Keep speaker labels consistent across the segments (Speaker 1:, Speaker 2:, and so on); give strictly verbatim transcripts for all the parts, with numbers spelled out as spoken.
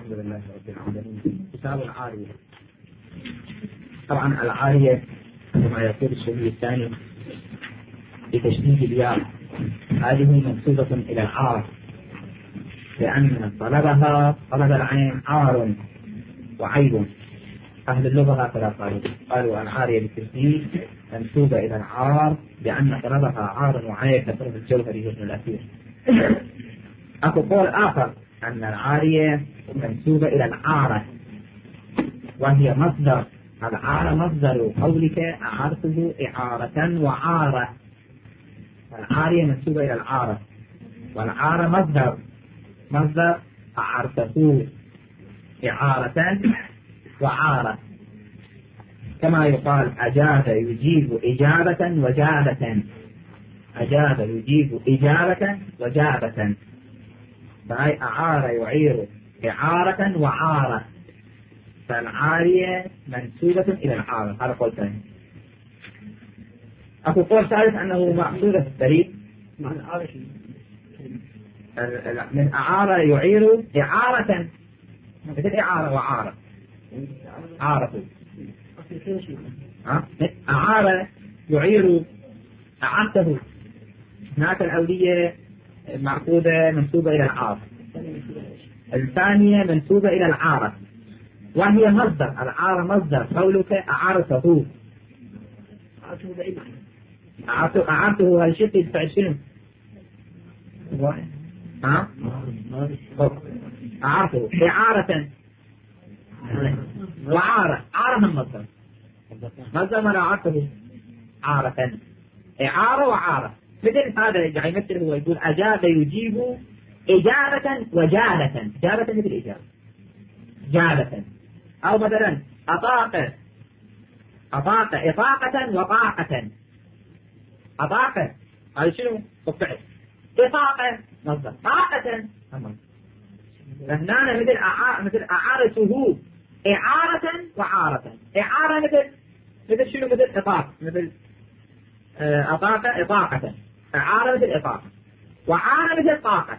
Speaker 1: الحمد لله رب العالمين. كتاب العارية. طبعا العارية كما يقول الشيء الثاني بتشديد الياء هذه منسوبة إلى العار، لأن طلبها طلب العين عار وعيب. أهل اللغة هكذا قالوا قالوا العارية بالتشديد منسوبة إلى العار لأن طلبها عار وعيب كطلب الجوهري وابن الأثير. أكو قول آخر أن العارية منسوبة إلى العارة وهي مصدر. العارة مصدر قولك أعرته إعارة وعارة. العارية منسوبة إلى العارة والعارة مصدر مصدر أعرته إعارة وعارة، كما يقال أجاب يجيب إجابة وجابة. أجاب يجيب إجابة وجابة، فهي أعار يعير إعارة وعارة، فالعارية منسوبة إلى العارة. هذا قول ثاني. أكو قول ثالث أنه مقصودة في الدليل من أعار يعير إعارة، مثل إعارة وعارة. عارة أعار يعير أعارته، هناك الأولية معقودة منسوبة إلى العارة، الثانية منسوبة إلى العارة وهي مصدر. العارة مصدر قولك أعارته. أعارته هل شيء يدفع شنو؟ ها؟ أعارته إعارة وعارة. عارة من مصدر مصدر من أعارته عارة، إعارة وعارة. مثل هذا يعني مثل هو يقول أجاب يجيب إجابة وجالة. إجابة مثل إجابة جالة. أو مثلا أطاق أطاق إطاقة وطاقة. أطاق هذا شنو؟ الفعل. إطاقة مصدر. طاقة فهنا مثل أعار مثل أعارته إعارة وعارة. إعارة مثل مثل شنو؟ مثل إطاق، مثل أطاقة إطاقة. إعارة مثل إطاقة وعارة مثل طاقة.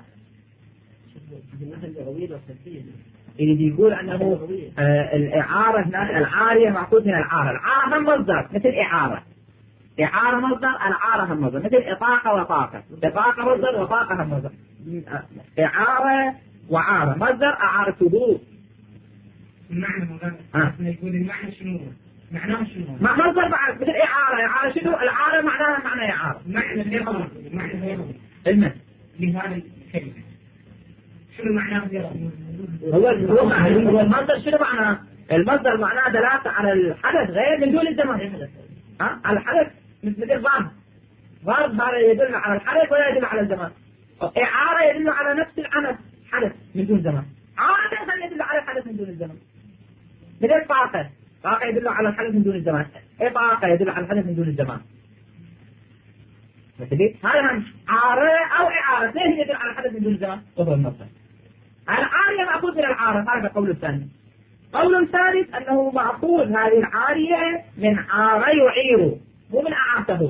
Speaker 1: اللي يقول أنه آه الإعارة هنا العارية معقود من العارة. العارة هم مصدر مثل إعارة. إعارة مصدر، العارة هم مصدر، مثل إطاقة وطاقة. إطاقة مصدر وطاقة هم مصدر. إعارة وعارة مصدر أعارته.
Speaker 2: المعنى مغلق. يقول المعنى شنو؟ معناه شنو؟
Speaker 1: ما مصدر بعد مثل إعارة. إعارة شنو؟ العارة معناها معنى إعارة.
Speaker 2: معنى غير معنى غير
Speaker 1: المعنى
Speaker 2: لهذا الكلمة شنو معناه غير؟
Speaker 1: هو هو هو المصدر شنو معناه؟ المصدر معناه دلالة على الحدث غير من دون الزمان. ها؟ على الحدث مثل ضرب. ضرب هذا يدل على الحدث ولا يدل على الزمان. إعارة يدل على نفس العمل حدث من دون زمان. عارة يدل على الحدث من دون الزمان. مثل طاقة. طاقة يدل على الحدث من دون الزمان. إطاقة يدل على الحدث من دون الزمان. مثل هذا عارة أو إعارة ليه يدل على الحدث من دون الزمان؟ وهو المصدر. العارية مأخوذ من العارة. هذا قول الثاني. قول ثالث أنه مأخوذ هذه العارية من عار يعير، مو من أعارته،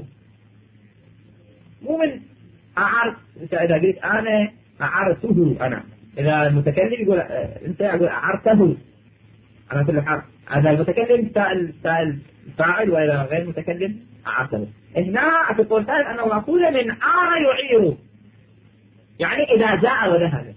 Speaker 1: مو من أعار. إذا قلت أنا أعارته، أنا إذا المتكلم يقول أنت يقول أعارته على كل حال. هذا المتكلم سائل سائل فاعل، وإذا غير المتكلم أعارته. هنا في القول الثالث أنه مأخوذ من عار يعير، يعني إذا جاء وذهب.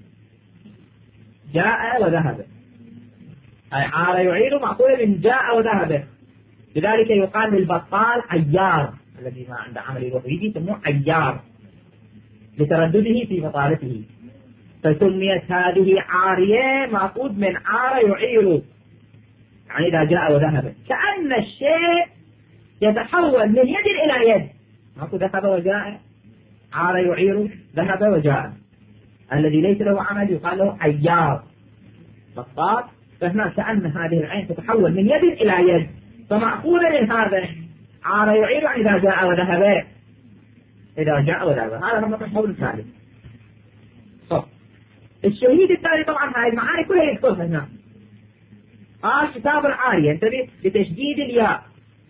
Speaker 1: جاء وذهب أي عار يعير مأخوذ من جاء وذهب. لذلك يقال للبطال عيار، الذي ما عنده عمل يروح يجي يسموه عيار لتردده في بطالته، فسميت هذه عارية مأخوذ من عار يعير، يعني إذا جاء وذهب. كأن الشيء يتحول من يد إلى يد. ماكو ذهب وجاء. عار يعير ذهب وجاء. الذي ليس له عمل يقال له عيار بطال. فهنا كأن هذه العين تتحول من يد إلى يد، فمأخوذ من هذا عار يعير يعني إذا جاء وذهب. إذا جاء وذهب هذا هو القول الثالث. صح. الشهيد الثاني طبعا هاي المعاني كلها يذكرها هنا. قال كتاب العارية انتبه بتشديد الياء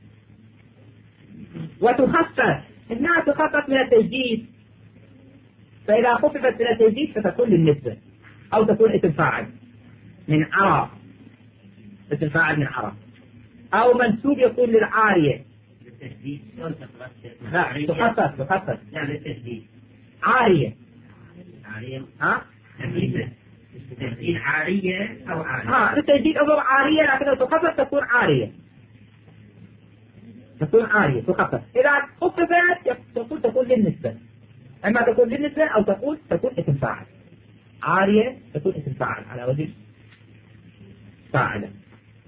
Speaker 1: وتخفف. هنا تخفف من التشديد، فإذا خففت من التشديد فتكون للنسبة أو تكون اسم فاعل. من عرى، اسم فاعل من عرى. أو منسوب يكون للعارية. لا تخصص تخصص
Speaker 3: لا بالتشديد.
Speaker 1: عارية.
Speaker 3: عارية.
Speaker 1: ها؟
Speaker 3: تشديد عارية أو عارية.
Speaker 1: ها بالتشديد أو عارية، لكن لو تخصص تكون عارية. تكون عارية تخصص. إذا خففت تقول تكون للنسبة، أما تكون للنسبة أو تقول تكون اسم فاعل. عارية تكون اسم فاعل على وجه فاعلة.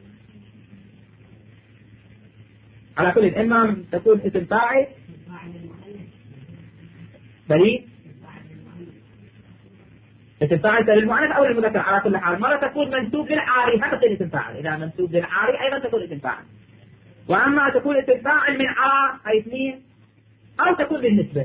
Speaker 1: على كل إما تكون اسم فاعل بريء، اسم فاعل للمؤنث أو للمذكر. على كل حال مرة تكون منسوب للعاري هذا تصير اسم فاعل. إذا منسوب للعاري أيضا تكون اسم فاعل. وأما تكون اسم فاعل من عار أي اثنين، أو تكون بالنسبة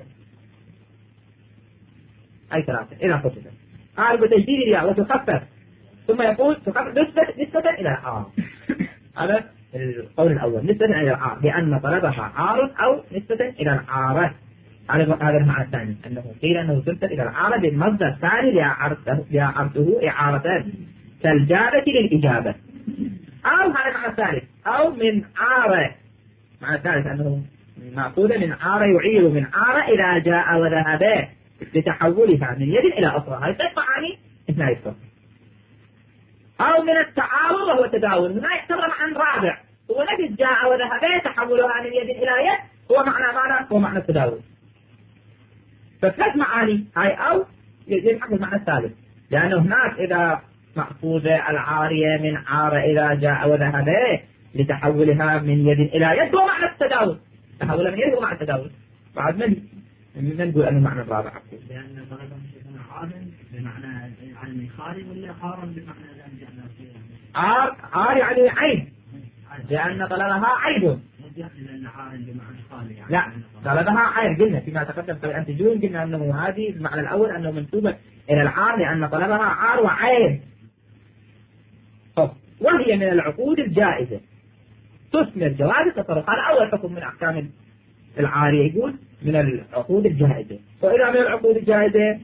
Speaker 1: أي ثلاثة إذا خففت. قال بتجديد الياء وتخفف، ثم يقول تخفف نسبة نسبة إلى العار. هذا القول الأول، نسبة إلى العار لأن طلبها عار أو نسبة إلى العارة. هذا هذا المعنى الثاني، أنه قيل أنه تنسب إلى العارة بالمصدر الثاني لأعرته إعارة كالجابة للإجابة. أو هذا المعنى الثالث، أو من عارة، معنى الثالث أنه مأخوذة من عارة يعير من عارة إذا جاء وذهب لتحولها من يد إلى أخرى. هذه ثلاث معاني اثنين يفرق. أو من التعاون وهو تداول، هنا يعتبر معنى رابع، هو نفس جاء وذهب تحولها من يد إلى يد، هو معنى معنى هو معنى التداول. فثلاث معاني هاي أو يلحق المعنى الثالث، لأنه هناك إذا مأخوذة العارية من عار إذا جاء وذهب لتحولها من يد إلى يد، هو معنى التداول. تحولها من يد هو معنى التداول. بعد من من نقول أنه معنى الرابع؟
Speaker 3: لأن طلبهم يكون عارا بمعنى علم خالي ولا عارا بمعنى لم
Speaker 1: عار عار يعني عيب، لأن طلبها عيب. لا طلبها عيب، قلنا فيما تقدم في الأنتجون قلنا أنه هذه المعنى الأول أنه منسوبة إلى العار لأن طلبها عار وعيب. وهي من العقود الجائزة تثمر جواز التصرف. هذا أول حكم من أحكام العارية، يقول من العقود الجائزة. وإذا من العقود الجائزة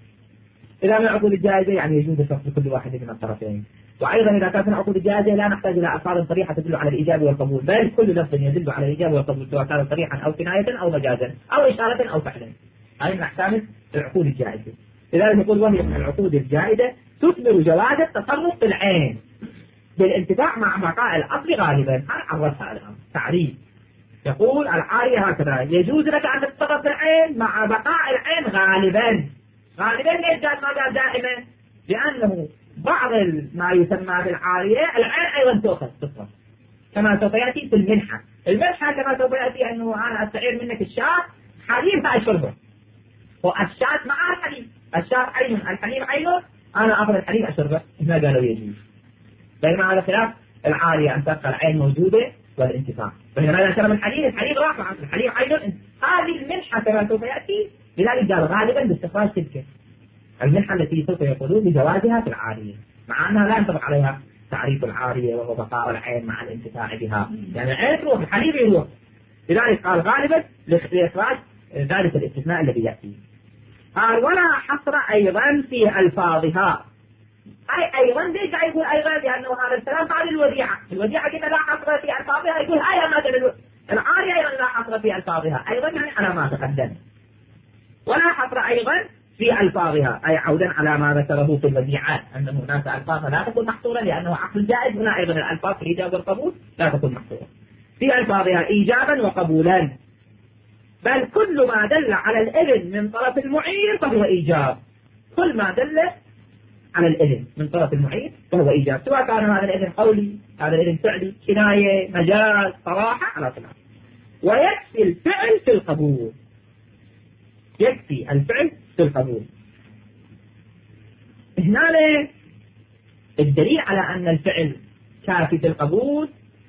Speaker 1: إذا من العقود الجائزة يعني يجوز الصرف لكل واحد من الطرفين. وأيضا إذا كانت من العقود الجائزة لا نحتاج إلى ألفاظ صريحة تدل على الإيجاب والقبول، بل كل لفظ يدل على الإيجاب والقبول سواء كان صريحا أو كناية أو مجازا أو إشارة أو فعلا. هذه من أحكام العقود الجائزة. لذلك يقول وهي من العقود الجائزة تثمر جواز التصرف في العين بالانتفاع مع بقاء الأصل غالبا. هذا عرفها الآن تعريف. يقول العارية هكذا: يجوز لك أن تتصرف في العين مع بقاء العين غالبا. غالبا ليش قال ما قال دائما؟ لأنه بعض ما يسمى بالعارية العين أيضا تؤخذ تصرف، كما سوف يأتي في المنحة. المنحة كما سوف يأتي أنه أنا أستعير منك الشاة حليب فأشربه، والشاة معها الحليب، الشاة عين الحليب عينه، أنا أخذ الحليب أشربه. هنا قالوا يجوز. بينما هذا خلاف العارية أن تبقى العين موجودة والانتفاع. بينما إذا شرب الحليب الحليب راح مع الحليب عينه. هذه المنحة كما سوف يأتي، لذلك قال غالبا باستخراج تلك المنحة التي سوف يقولون بجوازها في العارية، مع أنها لا ينطبق عليها تعريف العارية وهو بقاء العين مع الانتفاع بها. يعني العين تروح الحليب يروح، لذلك قال غالبا لإخراج ذلك الاستثناء الذي يأتي. قال ولا حصر أيضا في ألفاظها. أي أيضا ليش يقول أيضا؟ لأنه هذا الكلام بعد الوديعة. الوديعة كده لا حصر في ألفاظها، يقول هاي مثلا العارية أيضا لا حصر في ألفاظها، أيضا يعني على ما تقدم. ولا حصر أيضا في ألفاظها، أي عودا على ما ذكره في الوديعات أن هناك ألفاظ لا تكون محصورة لأنه عقل جائز. هنا أيضا الألفاظ في الإيجاب والقبول لا تكون محصورة في ألفاظها إيجابا وقبولا، بل كل ما دل على الإذن من طرف المعين فهو إيجاب. كل ما دل على الإذن من طرف المعين فهو إيجاب، سواء كان هذا الإذن قولي، هذا الإذن فعلي، كناية، مجاز، صراحة، على خلاف. ويكفي الفعل في القبول. يكفي الفعل في القبول. هنا الدليل على أن الفعل كافي في القبول،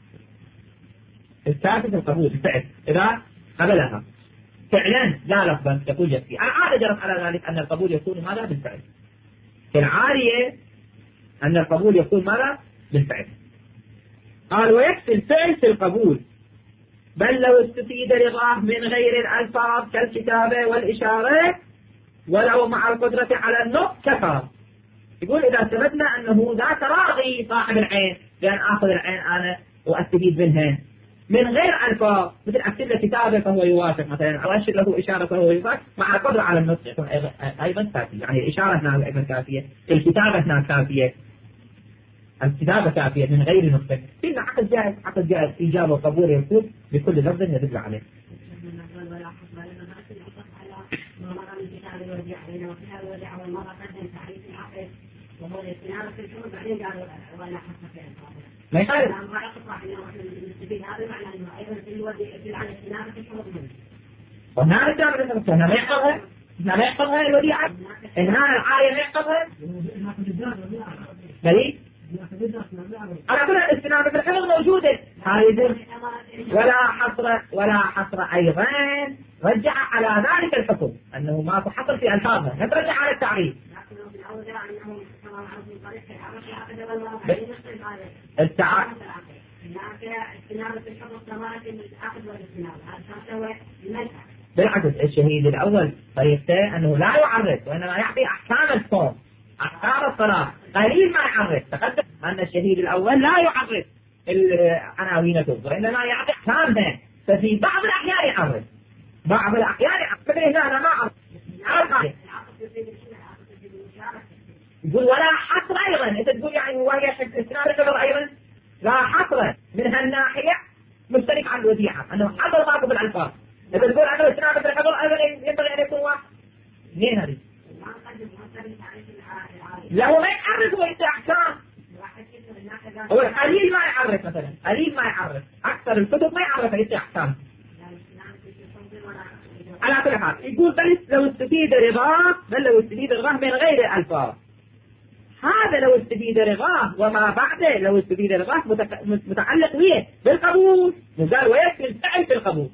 Speaker 1: الكافي في القبول الفعل إذا قبلها فعلا لا لفظا تقول يكفي. العادة جرت على ذلك أن القبول يكون ماذا؟ بالفعل. في العارية أن القبول يكون ماذا؟ بالفعل. قال ويكفي الفعل في القبول، بل لو استفيد رضاه من غير الألفاظ كالكتابة والإشارة ولو مع القدرة على النطق كفى. يقول إذا اعتمدنا أنه لا تراضي صاحب العين بأن آخذ العين أنا وأستفيد منها من غير ألفاظ، مثل أكتب له كتابة فهو يوافق مثلا، أو أشر له إشارة فهو يوافق، مع القدرة على النطق يكون أيضا كافية. يعني الإشارة هنا أيضا كافية، الكتابة هنا كافية، الكتابة كافية من غير نطق. فينا عقد جائز، عقد جائز إجابة وقبول يكون بكل لفظ يدل عليه. ما يخالف. وهنا الجامعة هنا ما يحفظها، هنا ما يحفظها الوديعة، هنا العارية ما يحفظها. دليل؟ على كل الاستنادة في الحفظ موجودة هذه، ولا حصر ولا حصر أيضا رجع على ذلك الحكم أنه ما تحصل في ألفاظها، نترجع على التعريف. التعريف بالعكس، الشهيد الأول طريقته أنه لا يعرف وإنما يعطي أحكام الصوم، أحكام الصلاة، قليل ما يعرف. تقدم أن الشهيد الأول لا يعرف عناوينته وإنما يعطي أحكامها، ففي بعض الأحيان يعرف، بعض الأحيان يعرف. هنا أنا ما أعرف. يقول ولا حصر أيضا، أنت تقول يعني وهي استناد الحفظ أيضا لا حصر من هالناحية، مشترك عن الوديعة أنه حصر بعض الألفاظ. أنت تقول أنه استناد الحفظ أيضا ينبغي أن يكون واحد. منين هذه؟ لا هو ما يعرف، هو يعطي أحكام. هو قليل ما يعرف، مثلا قليل ما يعرف، أكثر الكتب ما يعرف يعطي أحكام. على كل حال يقول بل لو استفيد رضاه، بل لو استفيد رضاه من غير ألفاظ. هذا لو استفيد رضاه وما بعده لو استفيد رضاه متعلق به بالقبول، قال ويكفي الفعل في القبول.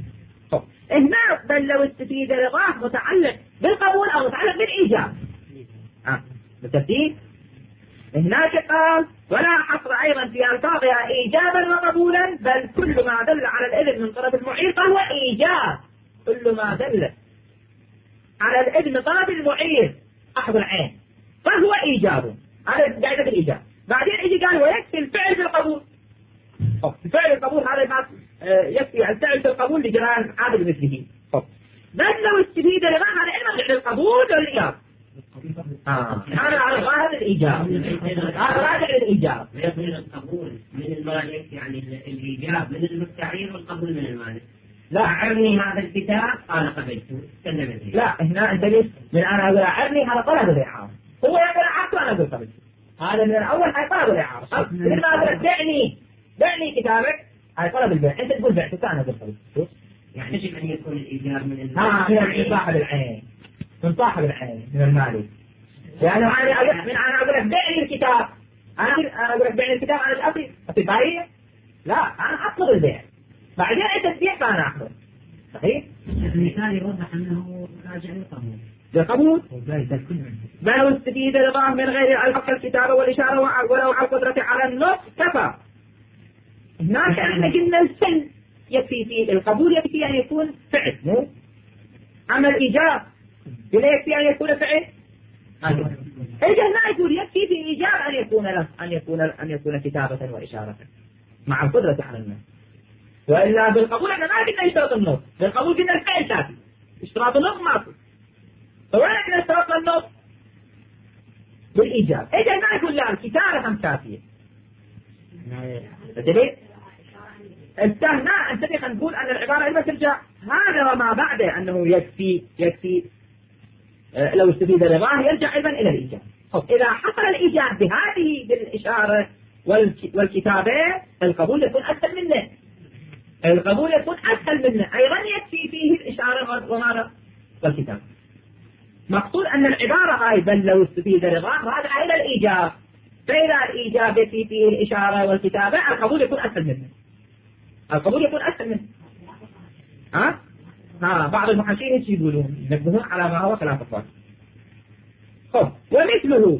Speaker 1: هنا بل لو استفيد رضاه متعلق بالقبول أو متعلق بالإيجاب. آه. بالترتيب هناك قال ولا حصر أيضا في ألفاظها إيجابا وقبولا، بل كل ما دل على الإذن من طرف المعير فهو إيجاب. كل ما دل على الإذن من طرف المعير أحد العين فهو إيجاب. هذا قاعدة الإيجاب. بعدين يجي قال ويكفي الفعل في القبول. الفعل القبول هذا ما يكفي الفعل في القبول لجران عادل مثله. بل لو استفيد لما هذا إما فعل القبول والإيجاب. آه. هذا على ظاهر الإيجاب، هذا راجع للإيجاب.
Speaker 3: القبول من المالك يعني الإيجاب من المستعير والقبول من المالك.
Speaker 1: لا
Speaker 3: أعرني هذا الكتاب أنا قبلته.
Speaker 1: لا هنا أنت ليش من أنا أقول أعرني هذا طلب الإعارة، هو يقول أعرته أنا أقول قبلته. هذا من الأول هاي طلب الإعارة. لما أقول بعني بعني كتابك هاي طلب البيع، أنت تقول بعته أنا أقول قبلته.
Speaker 3: يعني يجب أن يكون الإيجاب من
Speaker 1: ها من صاحب العين، من صاحب العين من المالك. لأنه أنا أقول من أنا أقول لك بعني الكتاب، أنا أنا أقول لك بعني الكتاب أنا أصلي أصلي بايع. لا أنا أطلب البيع بعدين أنت تبيع فأنا أخذ. صحيح؟
Speaker 3: المثال يوضح أنه راجع للقبول.
Speaker 1: للقبول؟ بل استفيد رضاه من غير الحق الكتابة والإشارة ولو على القدرة على النطق كفى. هناك احنا قلنا السن يكفي فيه القبول، يكفي أن يكون فعل مو؟ أما الإيجاب لا يكفي أن يكون فعل. إذا ما يقول يكفي في الإيجاب أن يكون له أن يكون أن يكون كتابة وإشارة مع القدرة على النطق. وإلا بالقبول احنا ما قلنا اشتراط النطق، بالقبول قلنا الفعل كافي، اشتراط النطق ماكو. فوين احنا اشتراط النطق؟ بالإيجاب. إذا ما يقول لا الكتابة هم كافية. فدليل استهنا أن تبقى نقول أن العبارة لما ترجع هذا وما بعده أنه يكفي يكفي اه لو استفيد رضاه يرجع أيضا إلى الإيجاب. إذا حصل الإيجاب بهذه بالإشارة والكتابة القبول يكون أسهل منه، القبول يكون أسهل منه أيضا يكفي فيه الإشارة وماذا والكتابة. مقصود أن العبارة هاي بل لو استفيد رضاه راجع إلى الإيجاب، فإذا الإيجاب يكفي فيه الإشارة والكتابة القبول يكون أسهل منه، القبول يكون أسهل منه. ها؟ ها بعض المحاشين ايش يقولون؟ ينبهون على ما هو خلاف الظاهر. خب ومثله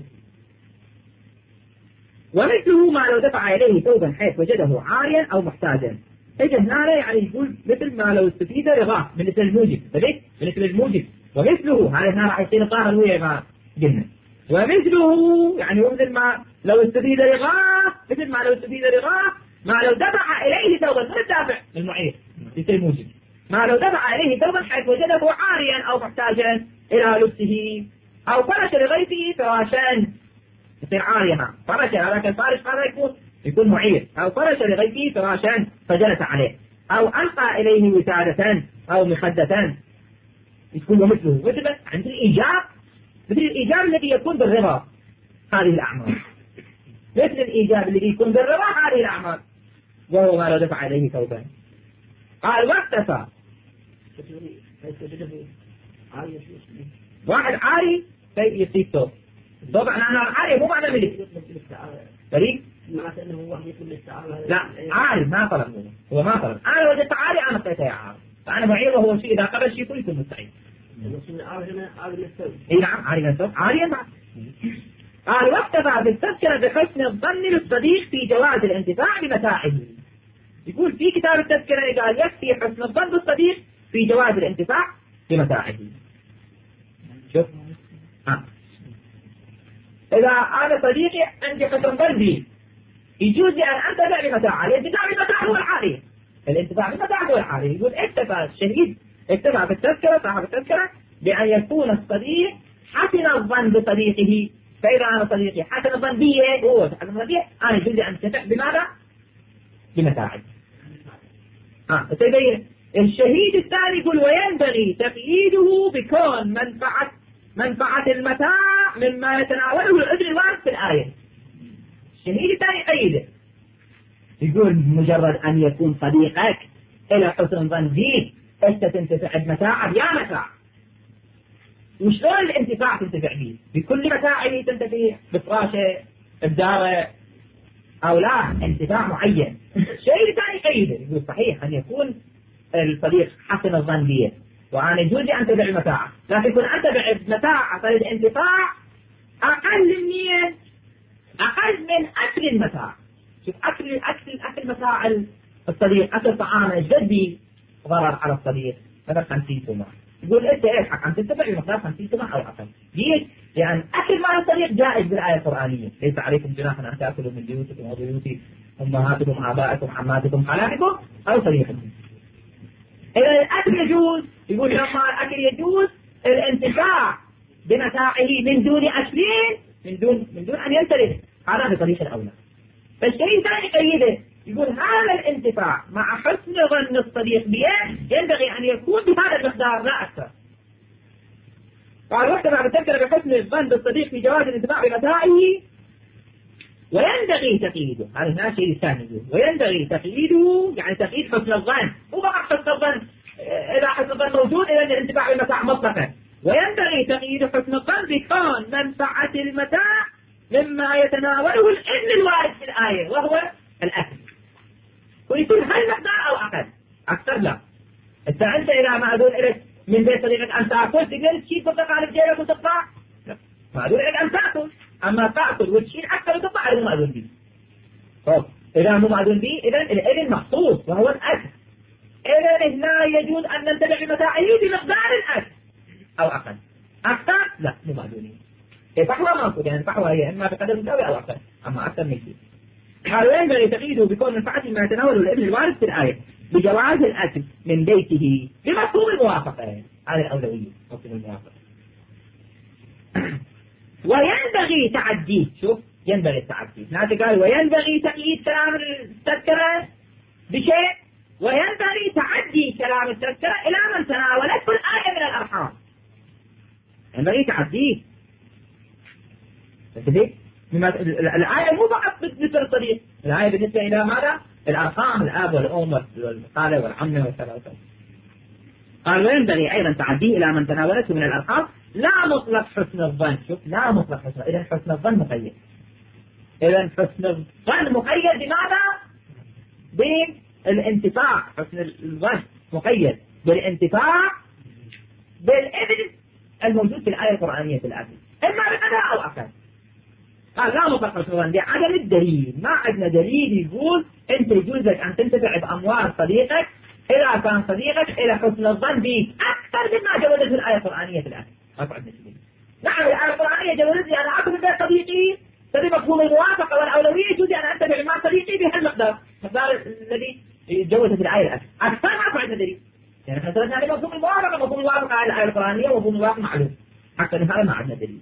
Speaker 1: ومثله ما لو دفع إليه ثوبا حيث وجده عاريا أو محتاجا. إذا هنا يعني يقول مثل ما لو استفيد رضاه مثل الموجب، بديت مثل الموجب ومثله هذا هنا راح يصير طاهر ويا ما قلنا. ومثله يعني مثل ما لو استفيد رغاه، مثل ما لو استفيد رغاه، ما لو دفع إليه ثوبا، من الدافع المعير يصير موجب، ما لو دفع إليه ثوبا حيث وجده عاريا أو محتاجا إلى لبسه، أو فرش لغيره فراشا يصير عاريا، فرش هذاك الفارش هذا يكون يكون معير، أو فرش لغيره فراشا فجلس عليه، أو ألقى إليه وسادة أو مخدة يكون مثله. مثل عند الإيجاب، مثل الإيجاب الذي يكون بالرضا هذه الأعمال، مثل الإيجاب الذي يكون بالرضا هذه الأعمال، وهو ما لو دفع إليه ثوبا. قال واختفى واحد عاري يصيب ثوب، طبعا أنا عاري مو معنى ملك فريق، لا عاري ما طلب منه، هو ما طلب، أنا وجدت عاري أنا أعطيته يا عاري، فأنا معير وهو شيء إذا قبل شيء يكون يكون مستعين. اي نعم عاري من الثوب عاريا بعد. قال واكتفى بالتذكرة بحسن الظن للصديق في جواز الانتفاع بمتاعه. يقول في كتاب التذكرة قال يكفي حسن الظن بالصديق في جواز الانتفاع بمتاعه. شوف ها. إذا أنا صديقي عندي حسن ظن بي يجوز لي أن أنتفع بمتاعه، الانتفاع بمتاعه هو الحالي، الانتفاع بمتاعه هو الحالي. يقول اكتفى الشهيد اكتفى بالتذكرة صاحب التذكرة بأن يكون الصديق حسن الظن بصديقه، فإذا أنا صديقي حسن الظن بي هو حسن الظن بي أنا يجوز لي أن أنتفع بماذا؟ بمتاعه. ها تبين الشهيد الثاني يقول وينبغي تقييده بكون منفعة منفعة المتاع مما يتناوله الأجر الوارد في الآية. الشهيد الثاني قيده يقول مجرد أن يكون صديقك إلى حسن ظن بيك أنت تنتفع بمتاعه يا متاع، وشلون الانتفاع تنتفع به؟ بكل متاعه تنتفع بفراشه بداره أو لا انتفاع معين. الشيء الثاني قيده يقول صحيح أن يكون الصديق حسن الظن بيه وأنا يجوز أن أنتفع بمتاعه، لكن يكون أنتفع بمتاعه طريق الانتفاع أقل من أقل من أكل المتاع. شوف أكل أكل أكل متاع الصديق، أكل طعامه إيش قد ضرر على الصديق مثلا خمسين سنة، يقول أنت إيش حق أن تتبع بمقدار خمسين سنة أو أقل. ليش؟ لأن أكل مال الصديق جائز بالآية القرآنية، ليس عليكم جناح أن تأكلوا من بيوتكم وبيوت أمهاتكم آبائكم عماتكم خالاتكم أو صديقكم. إذا الأكل يجوز، يقول لما الأكل يجوز الانتفاع بمتاعه من دون أكلين من دون من دون أن ينترف، هذا بطريق الأولى. فالشيء الثاني قيده يقول هذا الانتفاع مع حسن ظن الصديق به ينبغي أن يكون بهذا المقدار لا أكثر. قال واحتفى بالتذكرة بحسن الظن بالصديق في جواز الانتفاع بمتاعه وينبغي تقييده. هذا هنا الشيء الثاني يقول وينبغي تقييده، يعني تقييد حسن الظن، مو فقط حسن الظن إذا حسن الظن موجود إذا الانتفاع بالمتاع مطلقا، وينبغي تقييد حسن الظن بكون منفعة المتاع مما يتناوله الإذن الوارد في الآية وهو الأكل، ويكون هل مقدار أو أقل. أكثر لا. أنت أنت إذا ما أدون إليك من بيت صديقك أن تأكل تقدر تشيل فرصك على جيبك وتطلع، لا ما أدون إليك أن تأكل، أما تأكل وتشيل أكثر وتطلع هذا ما أدون به. طيب إذا مو معدون به إذا الإذن مخصوص وهو الأكل. إذا هنا يجوز أن ننتبع بمتاعه بمقدار الأكل أو أقل. أكثر لا مو معدونين. الفحوى ماكو، يعني الفحوى هي إما بقدر مساوي أو أقل، أما أكثر من كذا. قالوا ينبغي تقييده بكون منفعة ما يتناوله الابن الوارد في الآية بجواز الأكل من بيته بمفهوم الموافقة، هذه الأولوية مفهوم الموافقة. وينبغي تعديه، شوف ينبغي التعدي، ناس قال وينبغي تقييد كلام التذكرة بشيء، وينبغي تعدي كلام التذكرة إلى من تناولته الآية من الأرحام، ينبغي تعديه. الآية مو فقط بالنسبة للصديق، الآية بالنسبة إلى ماذا؟ الأرحام، الآب والأم والخالة والعمة والثلاثة. قال وينبغي أيضا تعديه إلى من تناولته من الأرحام لا مطلق حسن الظن. شوف لا مطلق حسن، إذا حسن الظن مقيد، إذا حسن الظن مقيد بماذا؟ بالانتفاع. حسن الظن مقيد بالانتفاع بالإذن الموجود في الآية القرآنية في الآية، إما بقدر أو أقل. قال لا مطلق حسن الظن بعدم الدليل، ما عندنا دليل يقول أنت يجوز لك أن تنتفع بأموال صديقك إذا كان صديقك إلى حسن الظن بك أكثر مما جوزت الآية القرآنية في الآية. ما عندنا دليل، نعم الآية القرآنية جوزت لي أنا أكل من بيت صديقي، تبي مفهوم الموافقة والأولوية يجوز أن أتبع مع صديقي بهالمقدار، المقدار الذي جوزت الآية الأكل. أكثر ما أفعل دليل. يعني احنا ثلاثنا عليه مفهوم الموافقة، مفهوم الموافقة على الآية القرآنية ومفهوم الموافقة معلوم. أكثر من هذا ما عندنا دليل.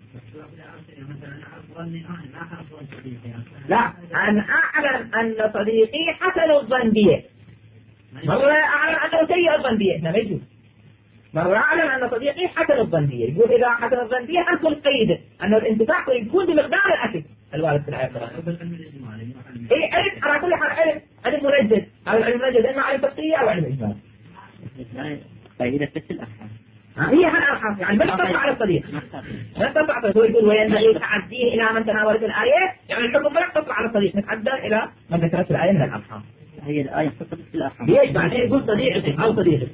Speaker 1: لا، أن أعلم أن صديقي حسن الظن به. مرة أعلم أنه سيء الظن به، هنا ما يجوز. مرة أعلم أن صديقي حسن الظن به، يقول إذا حسن الظن به أدخل قيد أنه الانتفاع يكون بمقدار الأكل الوارد في الآية القرآنية. إيه علم على كل حال، علم علم منجد، أو العلم منجد إما علم تفصيلي أو علم إجمالي.
Speaker 3: فإذا بس الأفعال
Speaker 1: هي هالألحاظ يعني ما تقطع على الصديق، ما تقطع. هو يقول وينبغي تعديه إلى من تناولت الآية، يعني الحكم ما يقطع على الصديق، نتعدى إلى من ذكرت الآية من الألحاظ.
Speaker 3: هي الآية تقطع في الأفعال.
Speaker 1: ليش بعدين يقول صديقك أو صديقك؟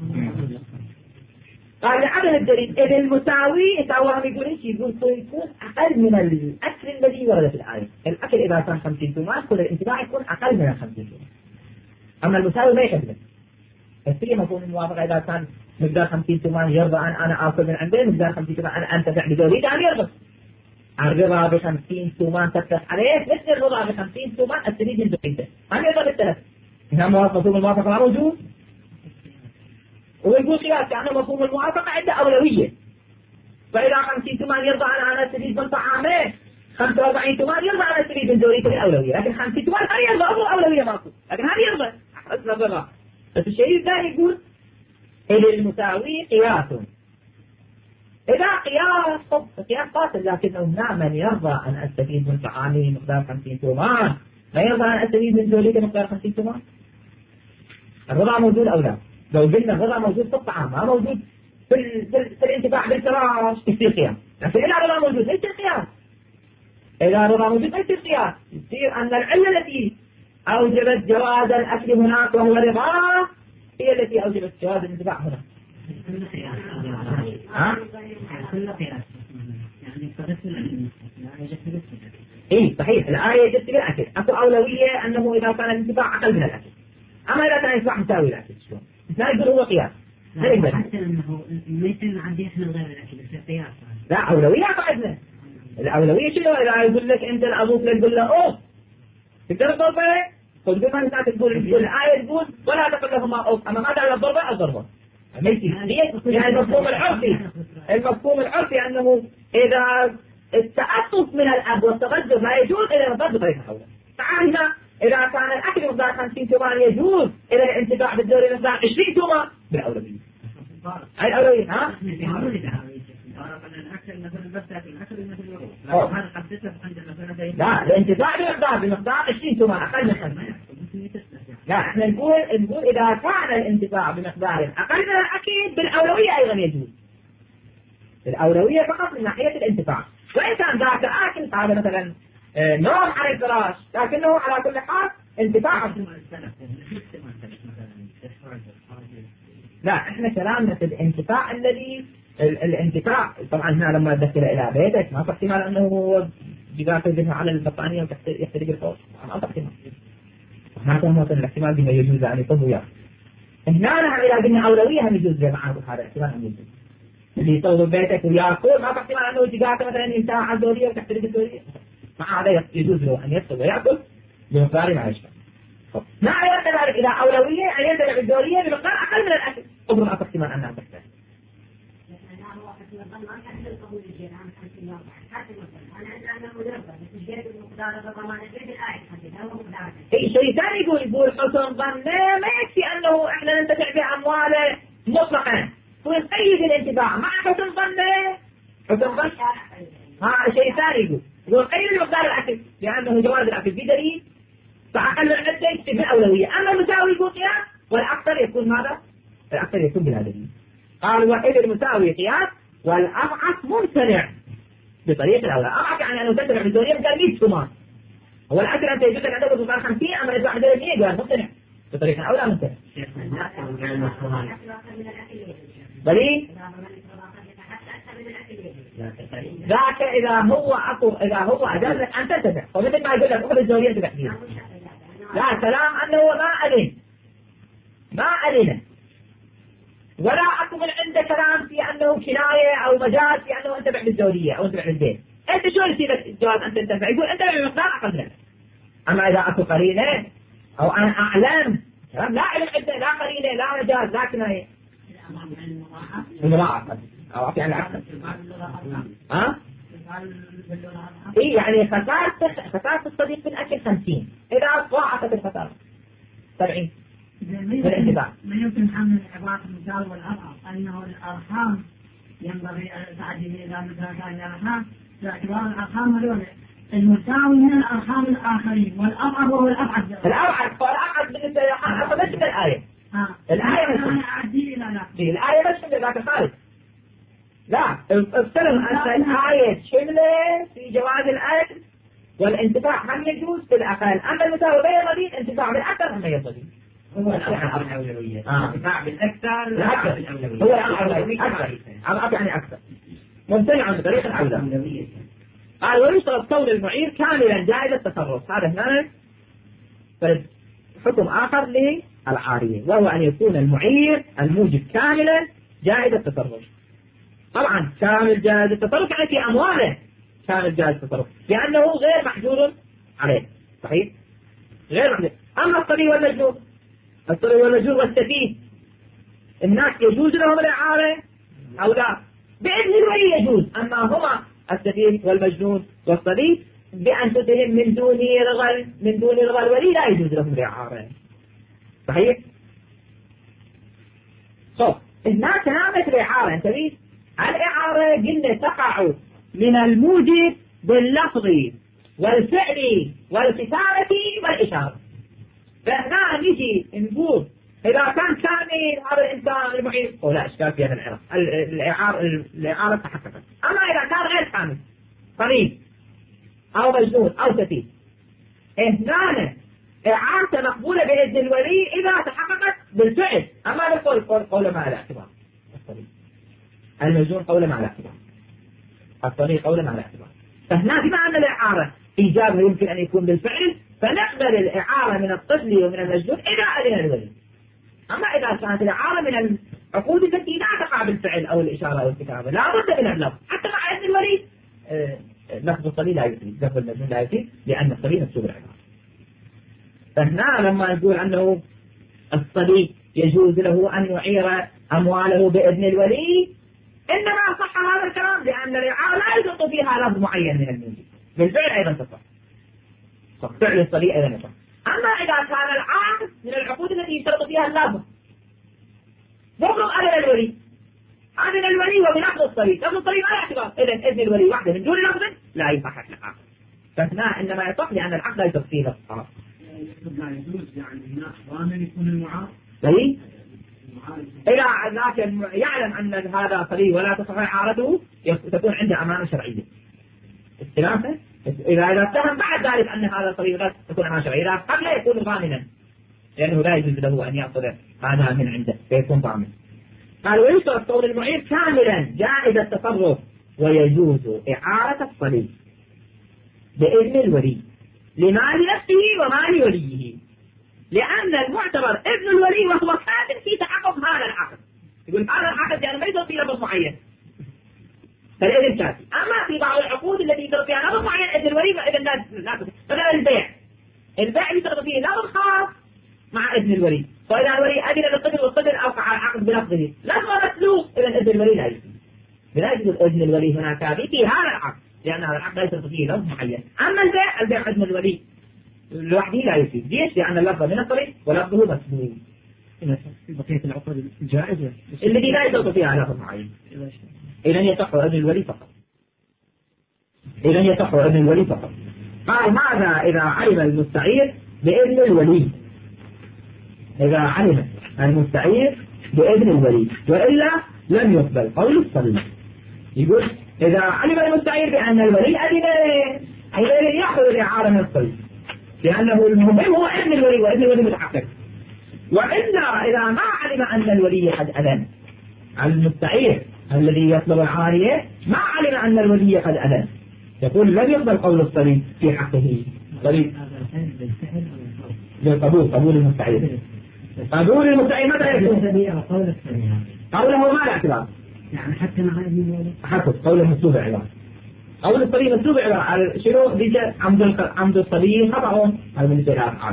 Speaker 1: قال لعدم الدليل إذا المساوي يساويهم يقول إيش؟ يقول يكون أقل من الأكل الذي ورد في الآية. الأكل إذا كان خمسين تومان كل الانتفاع يكون أقل من الخمسين تومان. أما المساوي ما يخدم. السيء مفهوم الموافقة إذا كان مقدار خمسين تومان يرضى أن أنا آخذ من عنده، مقدار خمسين تومان أنا أنتفع بدوري كان يرضى. الرضا بخمسين تومان تفتح عليه مثل الرضا بخمسين تومان السديد من دقيقة. هم يرضى بالثلاث. هنا مفهوم الموافقة ما موجود. ويقول قياس يعني مفهوم الموافقة عنده أولوية. فإذا خمسين تومان يرضى أن أنا أستفيد من طعامه، خمسة وأربعين تومان يرضى أن أستفيد من دوريته الأولوية، لكن خمسين تومان هل يرضى أو أولوية ماكو، لكن هل يرضى؟ أحرزنا الرضا. بس الشيء الثاني يقول إذا المساوي قياس. إذا قياس قياس باطل، لكنه هنا من يرضى أن أستفيد من طعامه مقدار خمسين تومان، ما يرضى أن أستفيد من دوريته مقدار خمسين تومان. الرضا موجود أو لا؟ لو قلنا الرضا موجود في الطعام ما موجود في, في, في الانتفاع بالفراش يصير قياس، لكن إذا الرضا موجود ليس قياس. إذا الرضا موجود ليس قياس، يصير أن العلة التي أوجبت جواز الأكل هناك وهو الرضا هي التي أوجبت جواز الانتفاع هنا. ها؟ إيه صحيح، الآية جت بالأكل، أكو أولوية أنه إذا كان الانتفاع أقل من الأكل. أما إذا كان الانتفاع مساوي الأكل شلون؟ لا يقول هو قياس.
Speaker 3: لا حتى أنه ليس عندي إحنا غير الأكل بس قياس.
Speaker 1: لا أولوية قاعدنا. الأولوية شنو؟ إذا يقول لك أنت الأبوك تقول له أوه تقدر تضربه؟ قل بما أنت تقول الآية تقول ولا تقل لهما أوه، أما ماذا على الضربة الضربة؟ ما يصير. يعني المفهوم العرفي، المفهوم العرفي أنه إذا التأسف من الأب والتغذر لا يجوز إلى الضرب بطريقة حوله. تعال هنا إذا كان الأكل مقدار خمسين تومان يجوز إلى الانتفاع بالدوري مقدار عشرين تومان بالأولوية. هاي الأولوية ها؟ لا الانتفاع بمقدار بمقدار عشرين تومان أقل من خمسين. لا احنا نقول نقول إذا كان الانتفاع بمقدار أقل من الأكيد بالأولوية أيضا يجوز. الأولوية فقط من ناحية الانتفاع، وإن كان ذاك آكل هذا مثلا نوم على الفراش لكنه على كل حال انتفاع. لا احنا كلامنا في الانتفاع الذي الانتفاع طبعا هنا لما تدخل إلى بيتك ما احتمال أنه هو جدار تجمع على البطانية ويحترق الفوق، ما احتمال. هذا هو الاحتمال بما يجوز أن يكون وياه. هنا نحن إذا قلنا أولوية هم يجوز زي معه هذا احتمال أن يجوز. اللي يصوب بيتك ويأكل ما احتمال أنه جدار مثلا ينتهى على الدورية وتحترق الدورية. مع هذا يجوز له أن يصوب ويأكل بمقدار ما يشبه. مع ذلك إذا أولوية أن ينتهي بالدورية بمقدار أقل من الأكل. أمر ما احتمال أنها تحتاج. اي شيء ثاني يقول يقول حسن ظن ما يكفي انه احنا ننتفع بامواله مطلقا ونقيد الانتفاع مع حسن ظن. حسن ظن ها شيء ثاني يقول يقول قيد مقدار الاكل لانه جواز الاكل بدليل فاقل من عده يكتب بالاولويه. اما المساوي يكون قياس والاكثر يكون ماذا؟ الاكثر يكون بلا دليل. قال واذا المساوي قياس والأضعف ممتنع بطريقة الأولى. أضعف يعني أنه تمتنع بالدورية مثل مئة تومان. هو الأكل أنت يجب أن عندك بمقدار خمسين أما إذا عندك مئة قال ممتنع بطريقة الأولى ممتنع. بلي ذاك إذا هو أقو إذا هو أجل لك أن تنتفع ومثل ما يقول لك أخذ الدورية تبحثين. لا كلام أنه ما أذن ما أذن ولا أكو من عنده كلام في أنه كناية أو مجاز في أنه أنت بعد الزوجية أو أنت بعد البيت. أنت شو نسيب الجواز أنت تنتفع؟ يقول أنت بمقدار أقل. أما إذا أكو قرينة أو أنا أعلم لا علم عنده لا قرينة لا مجاز لا كناية المراعاة أو أعطي عن العقل. ها؟ إيه يعني خسارة خسارة الصديق في الأكل خمسين إذا ضاعفت الخسارة سبعين.
Speaker 3: ما يمكن حمل عبارة المثال والأرحام أنه الأرحام ينبغي تعديل إلى مثال كان الأرحام باعتبار الأرحام هذول المساوي من الأرحام الآخرين والأبعد هو الأبعد.
Speaker 1: الأبعد هو الأبعد بالنسبة للأرحام بس الآية. الآية بس.
Speaker 3: أعدي إلى لا.
Speaker 1: الآية بس من ذاك خالد. لا افترض أن الآية شملة في جواز الأكل والانتفاع هم يجوز في الأقل. أما المساوي بين الغديد انتفاع بالأكثر هم يجوز.
Speaker 3: هو الأولوية. انتفاع بالأكثر
Speaker 1: الأكثر. هو الأولوية أكثر. أضعف يعني أكثر. ممتنع عن طريق الأولوية. قال ويشترط كون المعير كاملا جائز التصرف. هذا هنا فرد حكم آخر للعارية وهو أن يكون المعير الموجب كاملا جائز التصرف. طبعا كامل جائز التصرف يعني في أمواله كامل جائز التصرف لأنه غير محجور عليه. صحيح؟ غير محجور. أما الصبي والمجنون الصبي والمجنون والسفيه الناس يجوز لهم الإعارة أو لا؟ بإذن الولي يجوز. أما هما السفيه والمجنون والصبي بأنفسهم من دون رغل من دون رغل الولي لا يجوز لهم الإعارة. صحيح؟ طب الناس نامت الإعارة انتبه. الإعارة قلنا تقع من الموجب باللفظ والفعل والكتابة والإشارة. فهنا نجي نقول إذا كان كامل هذا الإنسان المعير أو لا إشكال في هذا العرف الإعارة الإعارة تحققت. أما إذا كان غير كامل قريب أو مجنون أو سفيه هنا إعارته مقبولة بإذن الولي إذا تحققت بالفعل. أما نقول قول ما لا اعتبار المجنون قول ما لا اعتبار الصغير قول ما لا اعتبار. فهنا بما أن الإعارة إيجابها يمكن أن يكون بالفعل فنقبل الإعارة من الطفل ومن المجنون إذا أذن الولي. أما إذا كانت الإعارة من العقود التي لا تقع بالفعل أو الإشارة أو الكتابة لا بد من اللفظ حتى مع إذن الولي لفظ الصبي لا يفيد لفظ المجنون لا يفيد لأن الصبي مكتوب العبارة. فهنا لما نقول أنه الصبي يجوز له أن يعير أمواله بإذن الولي إنما صح هذا الكلام لأن الإعارة لا يضبط فيها لفظ معين من الموجب بالفعل أيضا تصح. صح فعل الصبي أيضا تصح. أما إذا كان العقد من العقود التي يشترط فيها اللفظ مفرض أذن الولي أذن الولي وبلفظ الصبي لفظ الصبي ما يعتبر إذن إذن الولي وحده من دون لفظ لا يصحح العقد. فهنا إنما يصح لأن العقد لا يصح فيه لفظ.
Speaker 3: لا يجوز يعني هناك ضامن يكون المعارض.
Speaker 1: صحيح. إذا لكن يعلم أن هذا صبي ولا تصح إعارته تكون عنده أمانة شرعية. استلافه إذا إذا اتهم بعد ذلك أن هذا صبي لا تكون أمانة شرعية إذا قبل يكون ضامنا لأنه لا يجوز له أن يأخذ هذا من عنده فيكون ضامن. قال ويشترط كون المعير كاملا جائز التصرف ويجوز إعارة الصبي بإذن الولي لمال نفسه ومال وليه لأن المعتبر ابن الولي وهو كافر في تحقق هذا العقد. يقول هذا العقد يعني ما يصير فيه لفظ معين فالإذن كافي. أما في بعض العقود التي يصير فيها لفظ معين ابن الولي فإذن لا لا مثلا البيع البيع يصير فيه لفظ خاص مع ابن الولي فإذا الولي أذن للطفل والطفل أوقع العقد بلفظه لفظ مسلوق إذن ابن الولي لا يجوز. لا يجوز ابن الولي هنا كافي في هذا العقد لأن هذا العقد لا يصير فيه لفظ معين. أما البيع البيع ابن الولي لوحده لا يفيد. ليش؟ لأن اللفظ من الطريق ولفظه مسلوق.
Speaker 3: بقية العقود الجائزة
Speaker 1: التي لا يصير فيها لفظ معين إذن يصح ابن الولي فقط. إذن يصح ابن الولي فقط. قال ماذا إذا علم المستعير بإذن الولي؟ إذا علم المستعير بإذن الولي وإلا لم يقبل قول الصليب. يقول إذا علم المستعير بأن الولي أذن أيضا يأخذ الإعارة من الصليب لأنه المهم هو ابن الولي وابن الولي متحقق. وإلا إذا ما علم أن الولي قد أذن المستعير الذي يطلب العارية ما علم أن الولي قد أذن يقول لم يقبل قول الصليب في حقه. صليب بالقبول قبول المستعير قبول المستعير متى يكون؟ قوله ما له اعتبار.
Speaker 3: يعني حتى مع ابن الولي
Speaker 1: حسب قوله مسلوب عبارة. قول الصبي مسلوب عبارة على شنو؟ ديجا عمد عمد الصبي خطأ هذا بالنسبة للأفعال.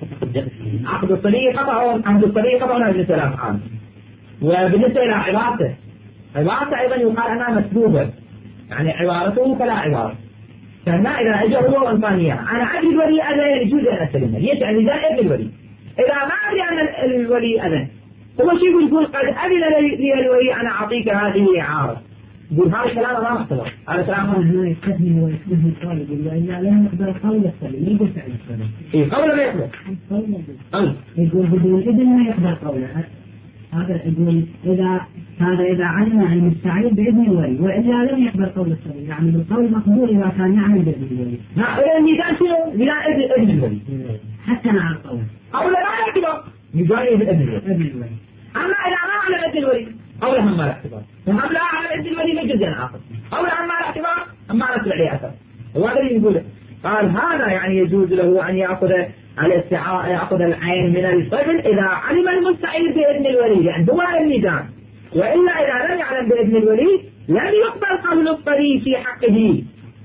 Speaker 1: عقد الصبي خطأ عمد الصبي خطأ هذا بالنسبة للأفعال. وبالنسبة إلى عبارته عبارته أيضا يقال أنها مسلوبة، يعني عبارته فلا عبارة. فما إذا أجى هو وإنسانية أنا أدري الولي أذن يجوز أن أستلمه، ليش؟ يعني ذا ابن الولي. إذا ما أدري أن الولي أذن هو شيء يقول يقول قد أذن لي الولي أنا أعطيك هذه إعارة، يقول هذا الكلام ما محتمل. هذا كلام
Speaker 3: هنا يستثني ويستثني القول يقول إلا لا يقبل قول السليم يقول فعل السليم.
Speaker 1: إيه قوله ما يقبل.
Speaker 3: قول يقول بدون إذن ما يقبل قوله. هذا يقول إذا هذا إذا علم المستعين بإذن الولي وإلا لم يقبل قول السليم، يعني بالقول مقبول إذا كان يعمل بإذن الولي.
Speaker 1: نعم الميزان شنو؟ ميزان إذن الولي.
Speaker 3: حتى مع القول.
Speaker 1: قوله ما يعتبر ميزان بإذن الولي.
Speaker 3: إذن الولي.
Speaker 1: أما إذا ما علم إذن الولي قوله ما له اعتبار. وهم لا علم إذن الولي يجوز أن آخر. قوله ما له اعتبار أما نتبع عليه أثر. وهذا اللي يقوله. قال هذا يعني يجوز له أن يأخذ الاستعاء يأخذ العين من الطفل إذا علم المستعير بإذن الولي، يعني هو الميزان. وإلا إذا لم يعلم بإذن الولي لم يقبل قول الطريق في حقه،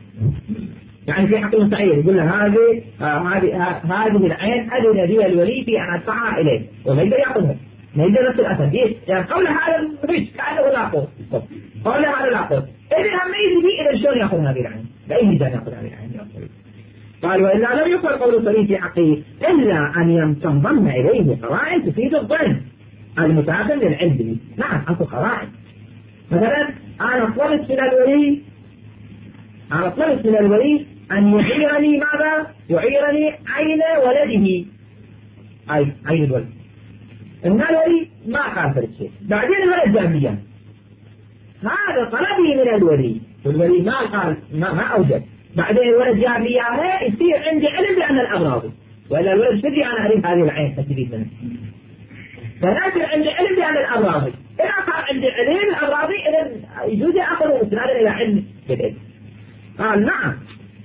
Speaker 1: يعني في حق المستعير يقول له هذه هذه هذه العين أذن بها الولي في أن أدفعها إليه وما يقدر يأخذها، ما يقدر نفس الأثر. ليش؟ يعني قول هذا مفيش كأنه لا قول قول هذا لا قول إذا هم يجي فيه إذا شلون يأخذ هذه العين؟ بأي ميزان يأخذ هذه العين؟ قال وإلا لم يقبل قول الطريق في حقه إلا أن تنضم إليه قرائن تفيد الظن المتعدد للعلم به. نعم أكو قرائن، مثلا أنا طلبت من الولي أنا طلبت من الولي أن يعيرني ماذا؟ يعيرني عين ولده، أي عين الولد. إن الولي ما قال فرق شيء، بعدين الولد جاب هذا طلبي من الولي، والولي ما قال ما, ما أوجد، بعدين الولد جاب لي إياها يصير عندي علم بأن الأغراض، وإلا الولد تدري أنا أريد هذه العين تجريد منه، فنصير عندي علم بأن الأغراض. إذا صار عندي علم الأغراض إذا يجوز أخذ استنادا إلى علم بالعلم. قال نعم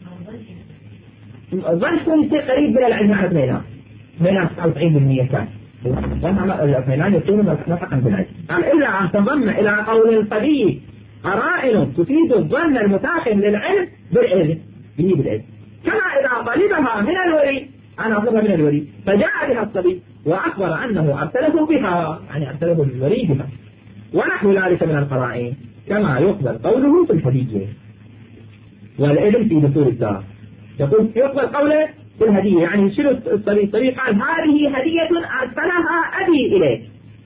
Speaker 1: الظن يكون قريب من العلم على اثنين من تسعة وتسعين بالمئة كان الاثنين يكونوا ملحقا بالعلم. قال إلا أن تنضم إلى قول الصبي قرائن تفيد الظن المتاخر للعلم بالعلم به بالعلم، كما إذا طلبها من الولي أنا أطلبها من الولي فجاء بها الصبي وأخبر أنه أرسله بها، يعني أرسله للولي بها، ونحو ذلك من القرائن كما يقبل قوله في الهدية والإذن في دخول الدار. يقول يقبل قوله في الهدية، يعني شنو الصبي؟ الصبي قال هذه هدية أرسلها أبي إليك.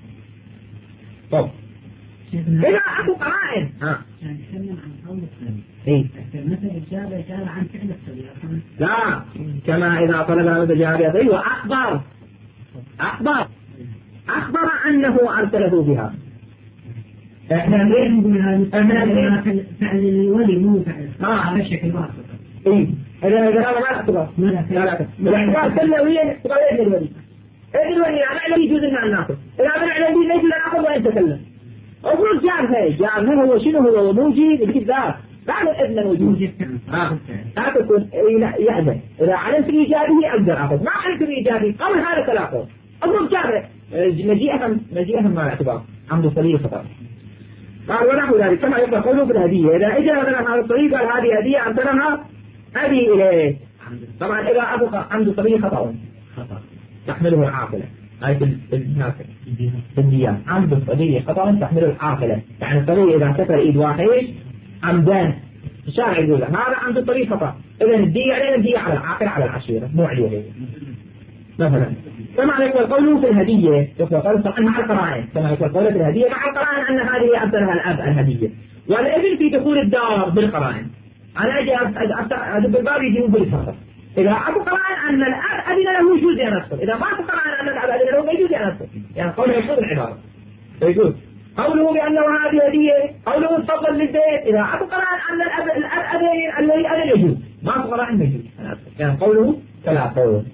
Speaker 1: طب إذا أكو قرائن ها
Speaker 3: نتكلم عن قول الصبي.
Speaker 1: إيه
Speaker 3: مثل إجابة إجابة عن فعل الصبي.
Speaker 1: لا كما إذا طلب هذا جارية وأخبر أخبر أخبر أنه أرسله بها.
Speaker 3: احنا ليه نقول هذا؟ احنا فعل الولي مو فعل.
Speaker 1: اه
Speaker 3: هذا الشكل واحد.
Speaker 1: اي اذا اذا هذا ما اعتبر.
Speaker 3: لا لا.
Speaker 1: الاعتبار كله ويا اعتبار ابن الولي. ابن الولي انا اعلم يجوز ان ناخذ. اذا انا اعلم ليش لا ناخذ وين تكلم. اقول جارها جارها هو شنو هو موجود بالذات. بعد ابن الوجود. اه لا تكون يحزن. اذا علمت بايجابه اقدر اخذ، ما علمت بايجابه قبل هذا ثلاثه. اقول جارها مجيئهم مجيئهم ما اعتبار. عمد صليب خطأ. قال ونحو ذلك كما يقبل قوله بالهدية. إذا إجا مثلا هذا الطريق قال هذه هدية أرسلها أبي إليه. طبعا إذا أبو عنده صبي خطأ خطأ تحمله العاقلة، هاي في الناس في الديان عنده صبي خطأ تحمله العاقلة، يعني الصبي إذا كسر إيد واحد عمدان الشارع يقول هذا عنده صبي خطأ، إذا الدية عليه الدية على العاقلة على العشيرة مو عليه مثلا. كما يقول قوله في الهدية يقول قوله مع القرائن، كما يقول قوله في الهدية مع القرائن أن هذه أرسلها الأب الهدية، والابن في دخول الدار بالقرائن. أنا أجي أدب الباب يجيبون بالفرق. إذا أبو قرائن أن الأب أذن له يجوز أن يدخل، إذا ما أبو قرائن أن الأب أذن له ما يجوز أن يدخل، يعني قوله يشوف العبارة فيجوز. قوله بأنه هذه هدية قوله تفضل للبيت، إذا أبو قرائن أن الأب الأب أذن الذي أذن يجوز، ما أبو قرائن ما يجوز، يعني قوله فلا قول.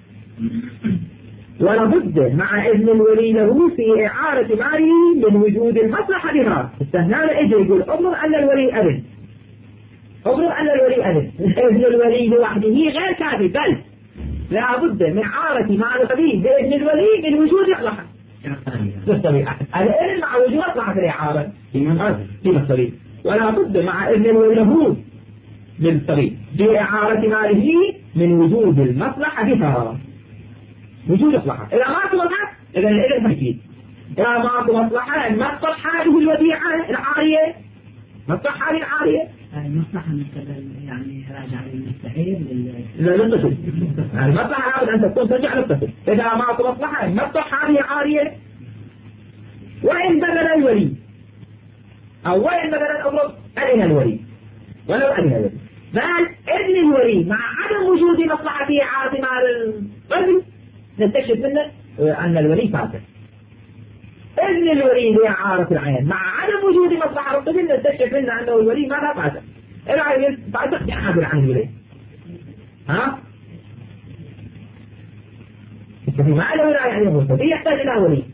Speaker 1: ولابد مع إذن الولي له في إعارة ماله من وجود المصلحة بها. استهنان إجي يقول أمر أن الولي أذن، أمر أن الولي أذن، إذن الولي لوحده غير كافي، بل لابد من إعارة مال الصبي بإذن الولي من وجود مصلحة. للصبي. الإذن مع وجود مصلحة الإعارة في الصبي، ولا بد مع إذن الوجود للصبي في إعارة ماله من وجود المصلحة بها. وجود مصلحة، إذا ما في مصلحة إذا الإذن مفيد. إذا ما في مصلحة نصلح هذه الوديعة العارية، نصلح هذه العارية.
Speaker 3: المصلحة يعني راجع للمستحيل
Speaker 1: للطفل. المصلحة لابد أن تكون ترجع للطفل. إذا ما في مصلحة نصلح هذه العارية، وإن بدل الولي أو وإن بدل الأمر أذن الولي ولو أذن الولي. بل إذن الولي مع عدم وجود مصلحة في إعارة مال الرجل نستكشف منه أن الولي فاسد. إذن الولي لإعارة العين مع عدم وجود مصلحة الطفل نستكشف منه أنه الولي ماذا فاسد. العين فاسد يعادل عن الولي. ها؟ ما له ولاية عن الولي، يحتاج إلى ولي.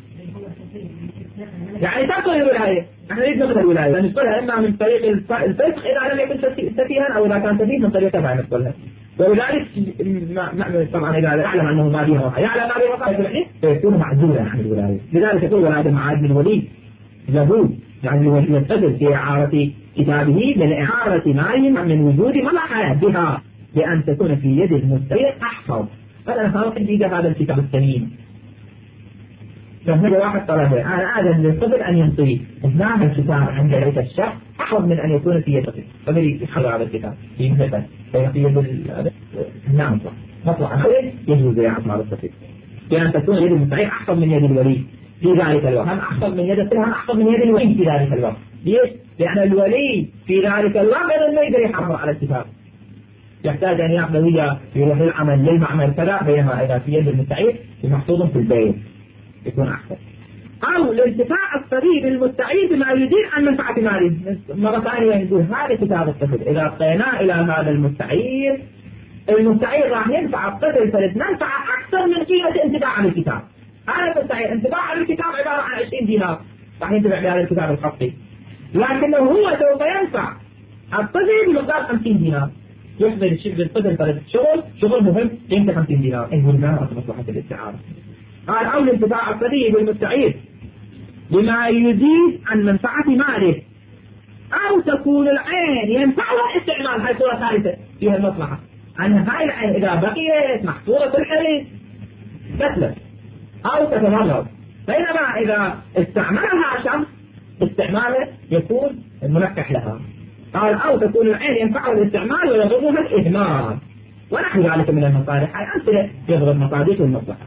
Speaker 1: يعني تبطل الولاية. نحن نريد نبطل الولاية نبطلها إما من طريق الفسخ إذا لم يكن سفيها، أو إذا كان سفيه من طريق تبع نبطلها. ولذلك طبعا إذا يعلم أنه ما بها وحي يعلم ما بها وحي فيكون معزولا عن الولاية. لذلك يقول ولاية مع عدم الولي له، يعني الولي يتصل في إعارة كتابه من إعارة مال من وجود مصلحة بها لأن تكون في يد المستحق أحفظ. فأنا خلاص جديد هذا الكتاب السمين. فهذا واحد طلبه أنا آذن للطفل أن ينطيه إثناء الكتاب عند ذلك الشخص أحفظ من أن يكون في يد الطفل. فبدي يحضر على الكتاب في مثل في يد نعم صح مطلع يجوز يعطي مع الطفل لأن تكون يد المستحق أحفظ من يد الولي في ذلك الوقت. هم أحفظ من يد الطفل، هم أحفظ من يد الولي في ذلك الوقت. ليش؟ لأن الولي في ذلك الوقت ما يقدر يحضر على الكتاب، يحتاج أن يأخذ وياه يروح للعمل للمعمل كذا، بينما إذا في يد المستعير محفوظ في البيت يكون أحسن. أو لانتفاع الصبي بالمستعير بما يدير عن منفعة ماله. مرة ثانية نقول هذا كتاب الطفل إذا أعطيناه إلى هذا المستعير، المستعير راح ينفع الطفل فلت منفعة أكثر من قيمة انتفاع عن الكتاب. هذا المستعير انتفاع عن الكتاب عبارة عن عشرين دينار راح ينتفع بهذا الكتاب الخطي، لكنه هو سوف ينفع الطفل بمقدار خمسين دينار. يحضر الشيء الطفل فلت شغل شغل مهم قيمته خمسين دينار. إنه ما مصلحة الاستعارة. قال أو الانتفاع الصبي بالمستعير بما يزيد عن منفعة ماله، أو تكون العين ينفعها استعمال. هاي صورة ثالثة فيها المصلحة، أن هاي العين إذا بقيت محصورة في الحريق تتلف أو تتمرض، بينما إذا استعملها شخص استعماله يكون منكح لها. قال أو تكون العين ينفعها الاستعمال ويضرها الإهمال ونحو ذلك من المصالح. هاي أمثلة يضرب مصادق المصلحة.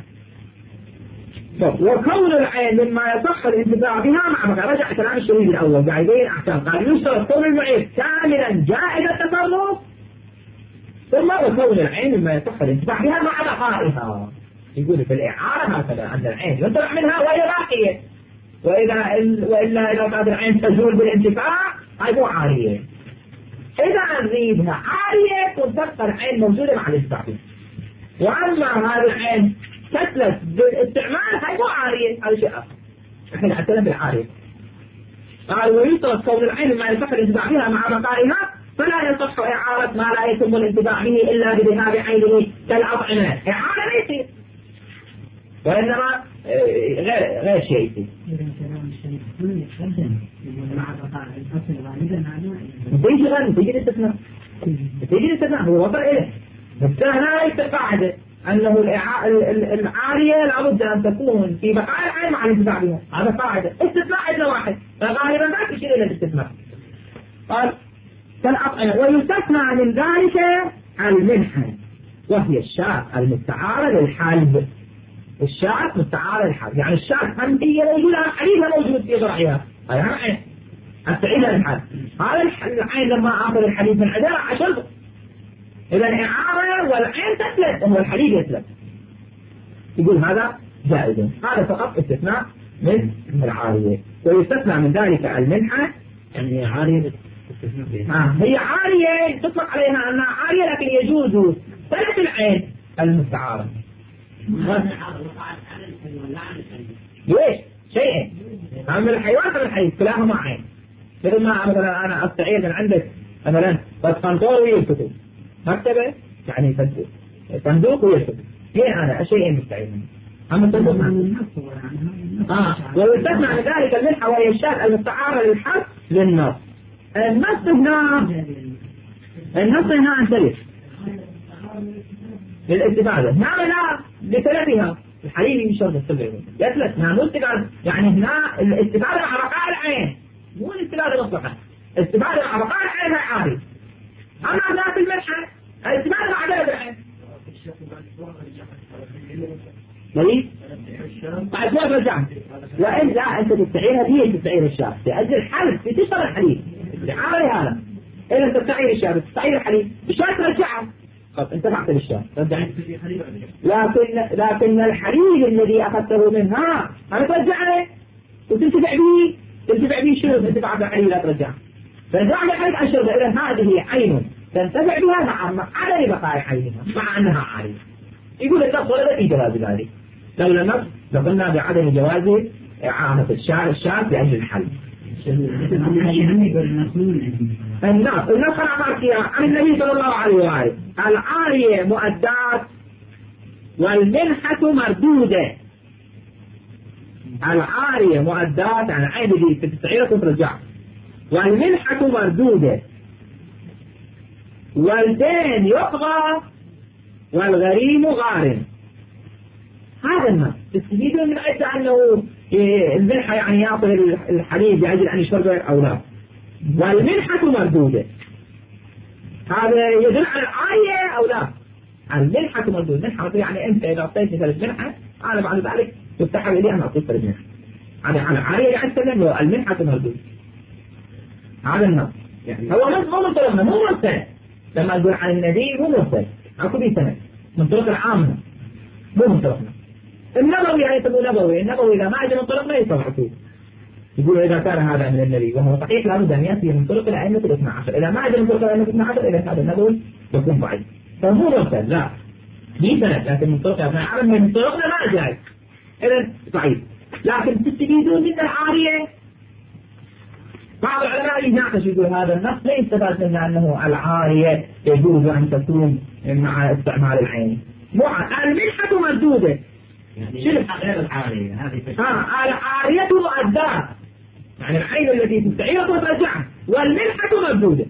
Speaker 1: وكون العين مما يصح الانتفاع بها مع بقى رجع كلام الشريف الأول قاعدين أحسن. قال يشترط كون المعيب كاملا جائز التصرف، ثم وكون العين مما يصح الانتفاع بها مع بقائها. يقول في الإعارة هكذا أن العين ينتفع منها وهي باقية، وإذا وإلا إذا كانت العين تزول بالانتفاع هاي مو عارية. إذا نريدها عارية تبقى العين موجودة مع الانتفاع بها، وأما هذه العين تتلف بالاستعمال هاي مو عارية. هذا شيء آخر. الحين أتكلم بالعارية. قال ويشترط كون العين ما يصح الانتفاع بها مع بقائها، فلا يصح إعارة ما لا يتم الانتفاع به إلا بذهاب عينه كالأطعمة. إعارة لا يصير، وإنما غير غير شيء يصير. تيجي غير تيجي الاستثناء تيجي الاستثناء هو وصل إليه. بس هنا ليس قاعدة أنه العارية لابد أن تكون في بقاء العين مع الانتفاع بها. هذا قاعدة. استثناء عندنا واحد، فغالبا لا تشير إلى الاستثناء. قال كالأطعمة. ويستثنى من ذلك المنحة وهي الشاة المستعارة للحلب. الشاة مستعارة للحلب، يعني الشاة هم هي موجودة، حليبها موجود في ضرعها، هاي هم عين أستعيدها للحلب. هذا العين لما آخذ الحليب من عندها عشان إذا الإعارة والعين تتلف وهو الحليب يتلف. يقول هذا جائز. هذا فقط استثناء من العارية. ويستثنى من ذلك المنحة،
Speaker 4: يعني عارية
Speaker 1: آه هي عارية تطلق عليها أنها عارية، لكن يجوز ثلاث العين المستعارة. ليش؟ شيئين، من الحيوان من الحديث كلاهما عين. مثل ما مثلا أنا أستعير من عندك مثلا بطنطور ويلتفت مكتبة، يعني صندوق ويلتفت، ليه أنا شيئين مستعير منه. هم تدخل اه ويستثنى من ذلك الملحة وهي الشاة المستعارة للحق للنص. النص هنا النص هنا انتبه للاستفادة، نعم لا لثلاثها الحليب يشرب السبع يثلث نعم استفادة، يعني هنا الاستفادة مع بقاء العين مو الاستفادة مطلقا، الاستفادة مع بقاء العين هي عادي. أما ذات الملحة الاستفادة مع ذات العين ليه؟ بعد ما رجعت وإن لا أنت تستعيرها هي تستعير الشاب لأجل الحلب في تشتري الحليب لعمل هذا. إذا أنت تستعير الشاب تستعير الحليب الشاب ترجعها طب أنت بعت للشاب رجعت، لكن لكن الحليب الذي أخذته منها أنا ترجعه وتنتفع به تنتفع به شرب أنت بعت الحليب لا ترجعه فرجع الحليب أشرب. إذا هذه عين تنتفع بها مع عدم بقاء عينها مع أنها عين. يقول النص ولا في جواز ذلك، لولا النص لقلنا بعدم جواز إعانة الشاة الشاة لأجل الحل. النص النص أنا فيها عن النبي صلى الله عليه وآله العارية مؤدات والمنحة مردودة. العارية مؤدات عن عين دي في تسعيرة ترجع، والمنحة مردودة، والدين يقضى والغريم غارم. هذا النص تستفيدون من أجل أنه المنحة يعني يعطي الحليب لأجل أن يشربه أو لا، والمنحة مردودة. هذا يدل على الآية أو لا؟ المنحة مردودة. المنحة يعني أنت إذا أعطيت مثل المنحة أنا بعد ذلك تستحب لي أن أعطيك المنحة. على على الآية يعني أسلم المنحة مردودة. هذا النص يعني هو مو مو مرتبط مو مرتبط لما أقول عن النبي مو مرتبط أكو بي سنة من طرق العامة مو مرتبط. النبوي يعني تقول نبوي النبوي إذا ما أجل من طرق ما يصبحوا يقول إذا كان هذا من النبي وهو صحيح لابد أن يأتي من طرق الأئمة الاثنى عشر. إذا ما أجل من طرق الأئمة الاثنى عشر إذا هذا النبوي يكون ضعيف فهو مرتبط لا هي سنة، لكن من طرق الأئمة عرف من طرقنا ما جاي إذا ضعيف. لكن تستفيدون من العارية. بعض العلماء يناقش يقول هذا النص لا يستفاد منه أنه العارية يجوز أن تكون مع استعمال العين. الملحة مردودة يعني شنو غير العارية هذه اه العارية مؤداة يعني العين التي تستعير ترجعها، والملحة مردودة.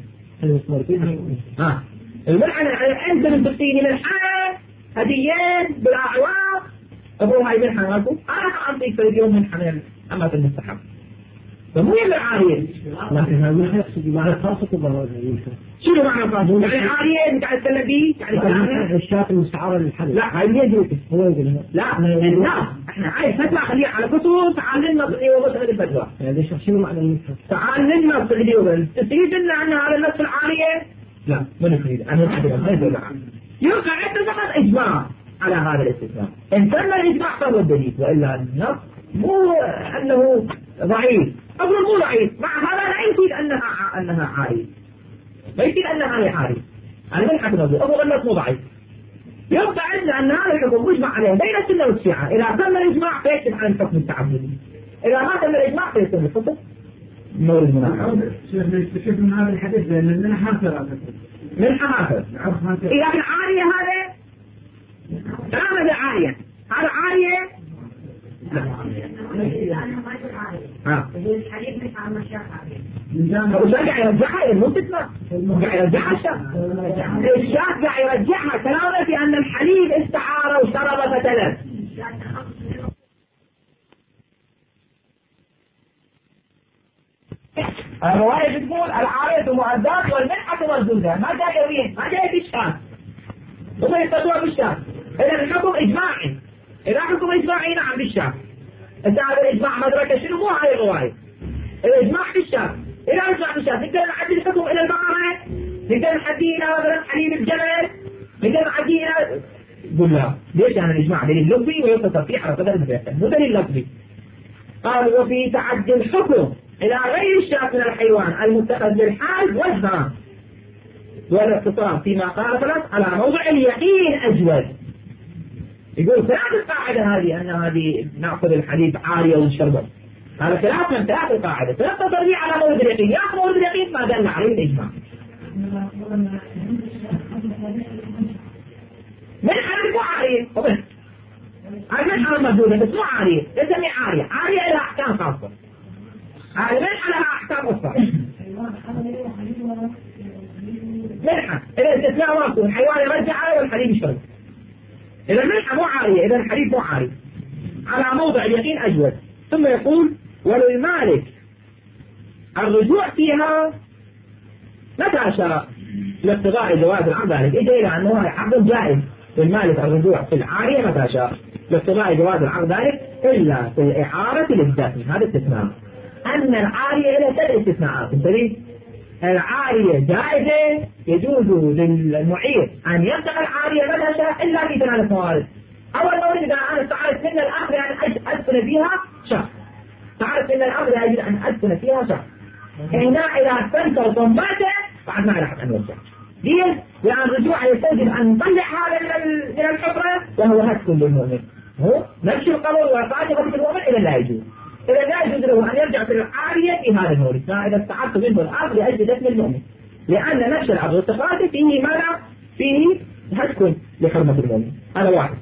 Speaker 1: اه الملحة انت من تبتيني ملحة هديات بالاعواض ابو هاي ملحة مالكم انا اعطيك في اليوم ملحة من اما في المستحب فمو يم العارية. لكن هذا يقصد معنى خاصة ولا شنو معنى خاصة؟ يعني العارية اللي قاعد تتكلم به يعني الشاة المستعارة للحل. لا هاي اللي يجي هو يقول لا لا احنا عايز فتوى خليها على كتب تعلمنا ومسألة الفتوى. هذا شنو معنى المفتوى؟ تعلمنا تقريبا تريد لنا عن هذا النص العارية؟ لا ما نريد انا ما يقول يوقع عندنا فقط اجماع على هذا الاستثناء. ان تم الاجماع فهو الدليل والا النص مو انه ضعيف أقول مو ضعيف مع هذا لا يفيد أنها أنها عارية لا يفيد أنها هي عارية. الملحة مردودة أبو النص مو ضعيف. يبقى عندنا أن هذا الحكم مجمع عليه بين السنة والشيعة. إذا تم الإجماع فيكتب عن الحكم التعبدي، إذا ما تم الإجماع فيكتب الحكم نور المناحة.
Speaker 2: شيخ نستفيد من هذا الحديث لأن المنحة حافظة
Speaker 1: منحة حافظة. إذا كان عارية هذا كلام هذا عارية هذا عارية ها
Speaker 3: الحديث مش عن مشاكل عارية
Speaker 1: وشجع يرجعها مو تسمع يرجعها الشاب الشاب قاعد يرجعها كلامه في أن الحليب استعار وشرب فتلف. الرواية بتقول العارية مؤدات والمنحة مردودة ما جاء وين ما جاء في الشام وما يستطيع في الشام. إذا الحكم إجماعي إذا حكم إجماعي نعم بالشام. إذا هذا الإجماع مدركة شنو مو هاي الرواية الإجماع في الشام. إذا إجماع في الشام نقدر نعدي الحكم إلى البقرة نقدر نحدي إلى مثلا حليب الجمل نقدر نحدي إلى قل لا ليش يعني الإجماع دليل لفظي ويقتصر فيه على قدر المدرسة مو دليل لفظي. قال وفي تعدي الحكم إلى غير الشاة من الحيوان المتخذ للحال وجهان والاقتصار فيما قال ثلاث على موضع اليقين أجود. يقول خلاف القاعدة هذه أن هذه نأخذ الحديث عارية ونشربه هذا خلاف من خلاف القاعدة فنقتصر به على موضع اليقين يأخذ موضع اليقين ما دل عليه الإجماع. من حديث عارية المنحة موجودة بس مو عارية، نسميها عارية، عارية لها أحكام خاصة. هذه منحة لها أحكام أخرى. منحة إذا الاستثناء واقع الحيوان يرجع عليه والحليب يشرب. إذا المنحة مو عارية، إذا الحليب مو عاري. على موضع اليقين أجود. ثم يقول وللمالك الرجوع فيها متى شاء لاقتضاء جواز العقد ذلك. إجا إلى أنه عقد جائز للمالك الرجوع في العارية متى شاء لاقتضاء جواز العقد ذلك إلا في الإعارة للدفن. هذا استثناء. أن العارية إلى ثلاث استثناءات. انتبه، العارية جائزة يجوز للمعير أن ينتقل العارية متى شاء إلا في ثلاث موارد. أول مورد إذا أنا استعرت من الأرض أن أدفن فيها شخص، تعرف من الأرض لا يجوز أن أدفن فيها شخص. هنا إذا استنكر ضمته بعد ما يلحق أن يرجع. ليش؟ لأن الرجوع يستلزم أن نطلع هذا من الحفرة وهو هتك للمؤمن. هو نفس القبر وفاتحة المؤمن إذا لا يجوز. إذا لا يجوز له أن يرجع في العارية في هذا المورد. إذا استعرت منه الأرض لأجل دفن المؤمن، لأن نفس الأرض والتفاتح فيه منع، فيه هتك لحرمة المؤمن. هذا واحد.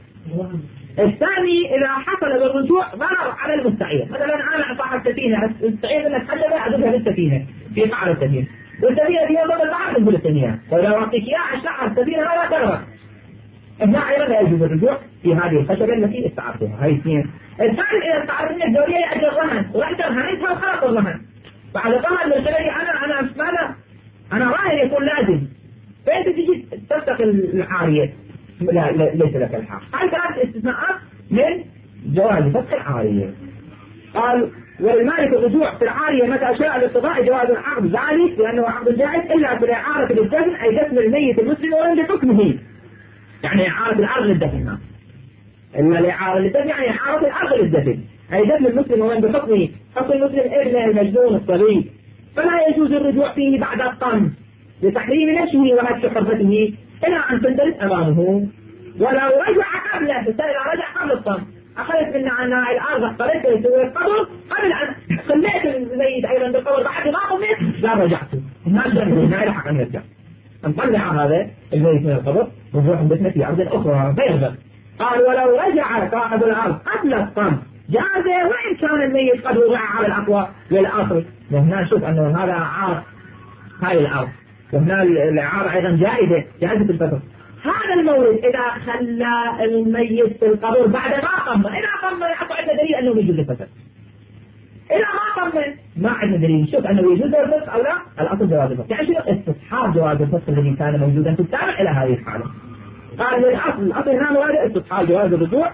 Speaker 1: الثاني إذا حصل بالرجوع ضرر على المستعير. مثلا أنا صاحب سفينة، المستعير أنك حجبه أعذبها بالسفينة في قعر السفينة، والسفينة دي يوم البحر تنزل السفينة، ولو أعطيك إياه أشعر السفينة لا تغرق. هنا أيضا لا يجوز الرجوع في هذه الخشبة التي استعرتها. هاي اثنين. الثالث إذا استعرت من الدورية لأجل الرهن، ورحت رهنتها وخلط الرهن. بعد طبعا المسألة أنا أنا ماذا؟ أنا راهن يكون لازم. فأنت تجي تستقل العارية. لا, لا ليس لك الحق. هاي ثلاث استثناءات من جواز فتح العارية. قال وللمالك الرجوع في العارية متى شاء لاقتضاء جواز العقد ذلك لأنه عقد جائز إلا في الإعارة للدفن أي دفن الميت المسلم ولا لحكمه. يعني إعارة الأرض للدفن. إلا الإعارة للدفن يعني إعارة الأرض للدفن أي دفن المسلم ولا بحكمه. حكم المسلم ابنه المجنون الصغير فلا يجوز الرجوع فيه بعد الطن لتحريم نفسه وهتك حرمته إلى أن تندرس أمامه. ولو رجع قبله فإذا رجع قبل الطن أخذت من عنا الأرض اخترت يسوي القبر قبل أن خليت الميت أيضا بالقبر بعد ما قمت لا رجعته. الناس ما يلحق أن يرجع. نطلع هذا الميت من القبر ونروح ندفنه في أرض أخرى فيغفر. قال ولو رجع صاحب الأرض قبل الطن جاز وإن كان الميت قد وضع على الأقوى للأصل. وهنا نشوف أنه هذا عار هاي الأرض، وهنا الإعارة أيضا جائزة جائزة الفترة. هذا المورد إذا خلى الميت في القبر بعد ما قم، إذا قم يحط عندنا دليل أنه يجوز الفترة. إذا ما قم ما عندنا دليل نشوف أنه يجوز الفسخ أو لا. الأصل جواز الفسخ. يعني شنو استصحاب جواز الفسخ الذي كان موجودا في السابق إلى هذه الحالة. قال للأصل الأصل هنا موارد استصحاب جواز الرجوع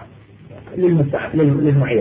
Speaker 1: للمعير.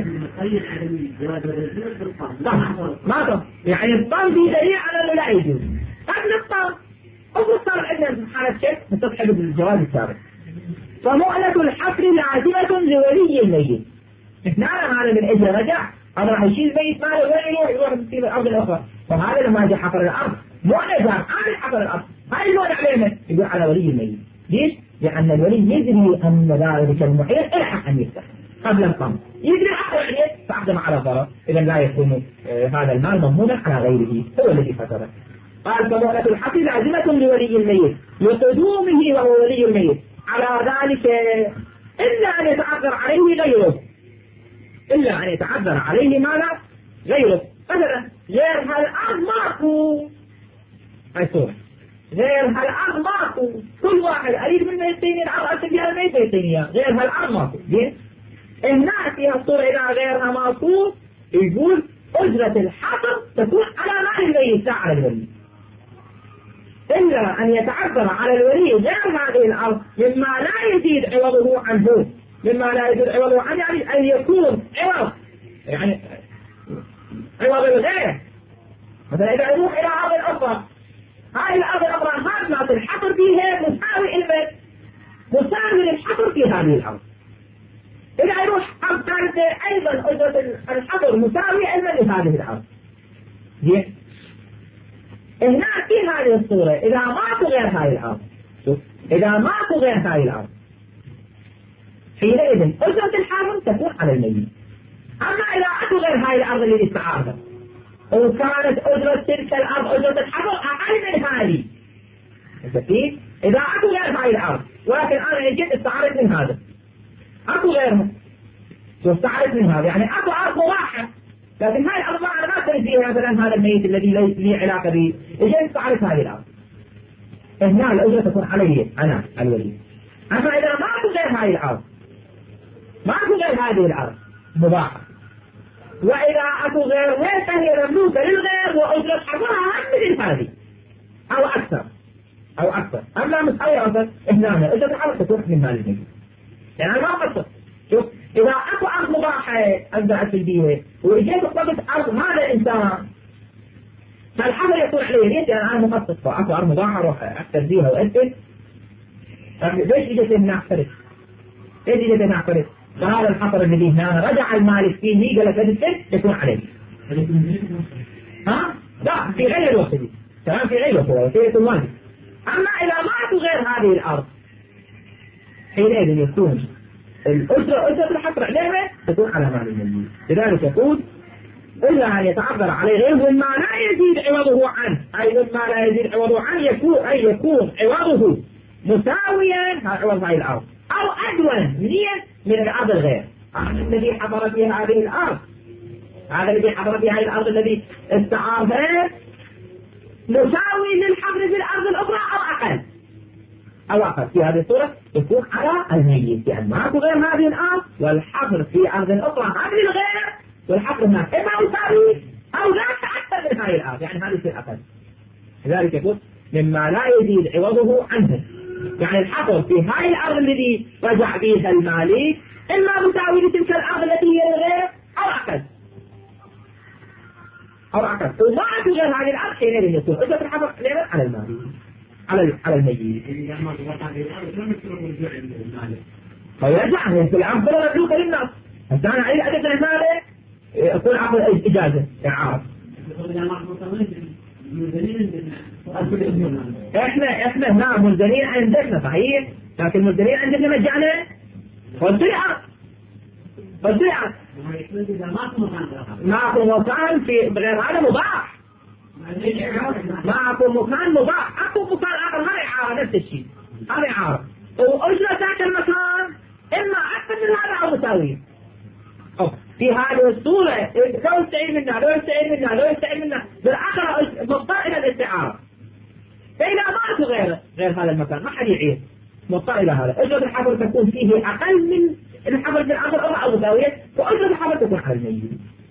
Speaker 1: ما طب يعني الطن في دليل على أنه لا يجوز. قبل الطن أصل صار عندنا حالة شيء مستصحب بالجواز السابق. فمؤنة الحفر لازمة لولي الميت. احنا هذا من أجل رجع أنا راح يشيل الميت ماله وين يروح يروح في الأرض الأخرى. فهذا لما جاء حفر الأرض مؤنة جاب عامل حفر الأرض هاي المؤنة علينا يقول على ولي الميت. ليش؟ لأن الولي يدري أن ذلك المعير الحق أن يفتح قبل القم، يدري الحق عليه فأقدم على ضرر. إذا لا يكون آه هذا المال مضمونا على غيره هو الذي فتره. قال فمؤنة الحفر لازمة لولي الميت لقدومه وهو ولي الميت على ذلك إلا أن يتعذر عليه غيره. إلا أن يتعذر عليه ماذا؟ غيره. مثلا غير هالأرض ماكو، هاي صورة غير هالأرض ماكو، كل واحد أريد من يعطيني الأرض أرسل فيها الميت يعطيني غير هالأرض ماكو. هنا فيها الصورة إذا غيرها ماكو يقول أجرة الحفر تكون على مال الميت لا على الولي. إلا أن يتعذر على الولي غير هذه الأرض مما لا يزيد عوضه عنه، مما لا يزيد عوضه عنه يعني أن يكون عوض يعني عوض الغير. مثلا إذا يروح إلى أرض الأخرى هاي الأرض الأخرى هذا الحفر فيها مساوي الميت مساوي للحفر في هذه الأرض. إذا يروح أرض ثالثة أيضا أجرة الحفر مساوي علما لهذه الأرض. هنا في هذه الصورة إذا ماكو غير هاي الأرض، إذا ماكو غير هاي الأرض حينئذ أجرة الحفر تكون على الميت. أما إذا أكو غير هاي الأرض اللي استعارها وكانت أجرة تلك الأرض أجرة الحفر أقل من هذه، إذا أكو غير هاي الأرض ولكن أنا جيت استعارت من هذا أكو غيرها شوف تعرف من هذا يعني اكو ارض مباحه، لكن هاي الارض انا ما اشتري فيها مثلا هذا الميت الذي ليس لي علاقه به، اجيت تعرف هذه الارض. هنا الاجره تكون علي انا الولي. اما اذا ما اكو غير هذه الارض، ما اكو غير هذه الارض مباحه، واذا اكو غير وين فهي مملوكه للغير واجره حقها مثل هذه او اكثر او اكثر، اما مساويه مثلا هنا اجره الحق تكون من مال الميت. يعني انا ما قصدت شوف اذا اكو ارض مباحه اقدر اسل بيها واجيت قبضت ارض هذا الانسان فالحظر يكون عليه ليش؟ يعني انا مخصص فاكو ارض مباحه اروح اكثر فيها واسل. ليش اجيت هنا اعترف؟ ليش اجيت هنا اعترف؟ فهذا الحظر الذي هنا رجع المالك فيه قال لك هذا يكون عليه. ها؟ لا في غير الوقت دي تمام، في غير الوقت في يكون واجب. اما اذا ما اكو غير هذه الارض حينئذ يكون الأجرة أجرة الحصر عليها تكون على مال الميت. لذلك يقول إلا أن يتعبر عليه غير مما لا يزيد عوضه عنه، أي مما لا يزيد عوضه عنه يكون أي يكون عوضه مساويا عوض هذه الأرض أو أدون منين من الأرض الغير. هذا الذي حضر في هذه الأرض، هذا الذي حضر في هذه الأرض الذي استعارها مساوي للحضر في الأرض الأخرى أو أقل أو أقل. في هذه الصورة يكون على الميت، يعني ماكو غير هذه الأرض والحفر في أرض أخرى هذه الغير، والحفر هناك إما يساوي أو لا أكثر من هذه الأرض، يعني هذه يصير أقل. لذلك يقول مما لا يزيد عوضه عنه، يعني الحفر في هذه الأرض الذي رجع بها المالك إما مساوي لتلك الأرض التي هي الغير أو أقل أو أقل، وما أكو غير هذه الأرض حينئذ يكون أجرة الحفر على المالك على على الميت. فيرجع في العقد ولا مملوكه للناس. بس انا عايز ادفع ماله يكون عقد اجازه اعاره. احنا احنا هنا ملزمين عندنا صحيح، لكن ملزمين عندنا مجانا والسرعه والسرعه ماكو مكان في غير هذا مباح، ما اكو مكان مباح، اكو مكان اخر هذا اعاره نفس الشيء، هذا اعاره واجره ذاك المكان اما اكثر من هذا او مساويه. في هذه الصوره لو يستعين منا لو يستعين منا لو يستعين منا بالاخر مضطر الى الاستعاره. فاذا ما اكو غير غير هذا المكان ما حد يعير مضطر الى هذا، اجره الحفر تكون فيه اقل من الحفر في الاخر او مساويه، واجره الحفر تكون على الميت.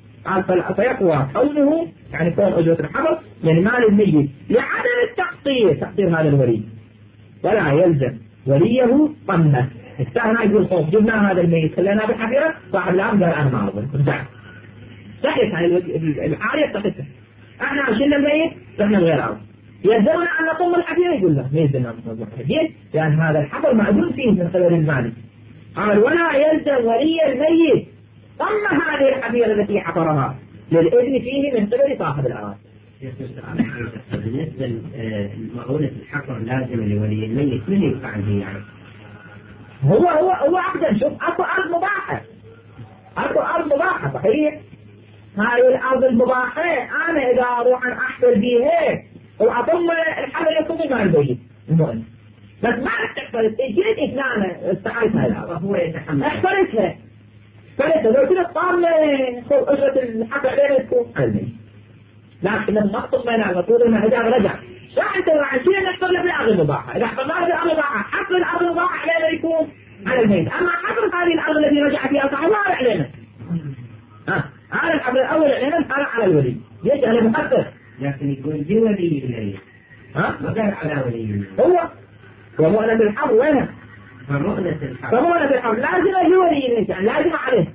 Speaker 1: فيقوى قوله يعني كون أجرة الحفر من مال الميت لعدم التقصير تقصير هذا الولي، ولا يلزم وليه طمه. استهنا يقول صوت جبنا هذا الميت خلينا بالحفيرة صاحب الأرض قال أنا ما أظن ارجع صحيح هاي العارية تقصير احنا شلنا الميت رحنا غير أرض يلزمنا أن نطم الحفيرة يقول لا ما يلزمنا أن نطم الحفيرة لأن هذا الحفر معدول فيه من قبل المالك. قال ولا يلزم ولي الميت ثم هذه الحفيرة التي حفرها للإذن فيه من قبل صاحب الأراضي.
Speaker 4: بالنسبة لمعونة الحفر لازم لولي الميت من ينفع به يعني؟
Speaker 1: هو هو هو عقدا شوف أكو أرض مباحة، أكو أرض مباحة صحيح. هذه الأرض المباحة أنا إذا أروح أن أحفر بيها وأضم الحفر يكون مال الميت المؤمن، بس ما تحفر تجيت إثنان استعارتها الأرض
Speaker 4: هو يتحمل
Speaker 1: احفرتها فلسه لو كنت طال أجرة الحفر عليها تكون على الميت، لكن لما أخطب بين الرسول إنه إذا رجع راح أنت راح نشيل نحفر له بالأرض المباحة، إذا حفرناه بالأرض المباحة حفر الأرض المباحة علينا يكون على الميت، أما حفر هذه الأرض التي رجع فيها صاحب ما علينا. ها هذا الحفر الأول علينا هذا على الولي، ليش أنا مقدر؟
Speaker 4: لكن يكون دي ولي الميت
Speaker 1: ها؟
Speaker 4: وقال على ولي الميت
Speaker 1: هو ومؤنة الحفر وينها؟
Speaker 4: فمؤنة الحفر
Speaker 1: فمؤنة الحفر لازم لولي الإنسان لازم عليه.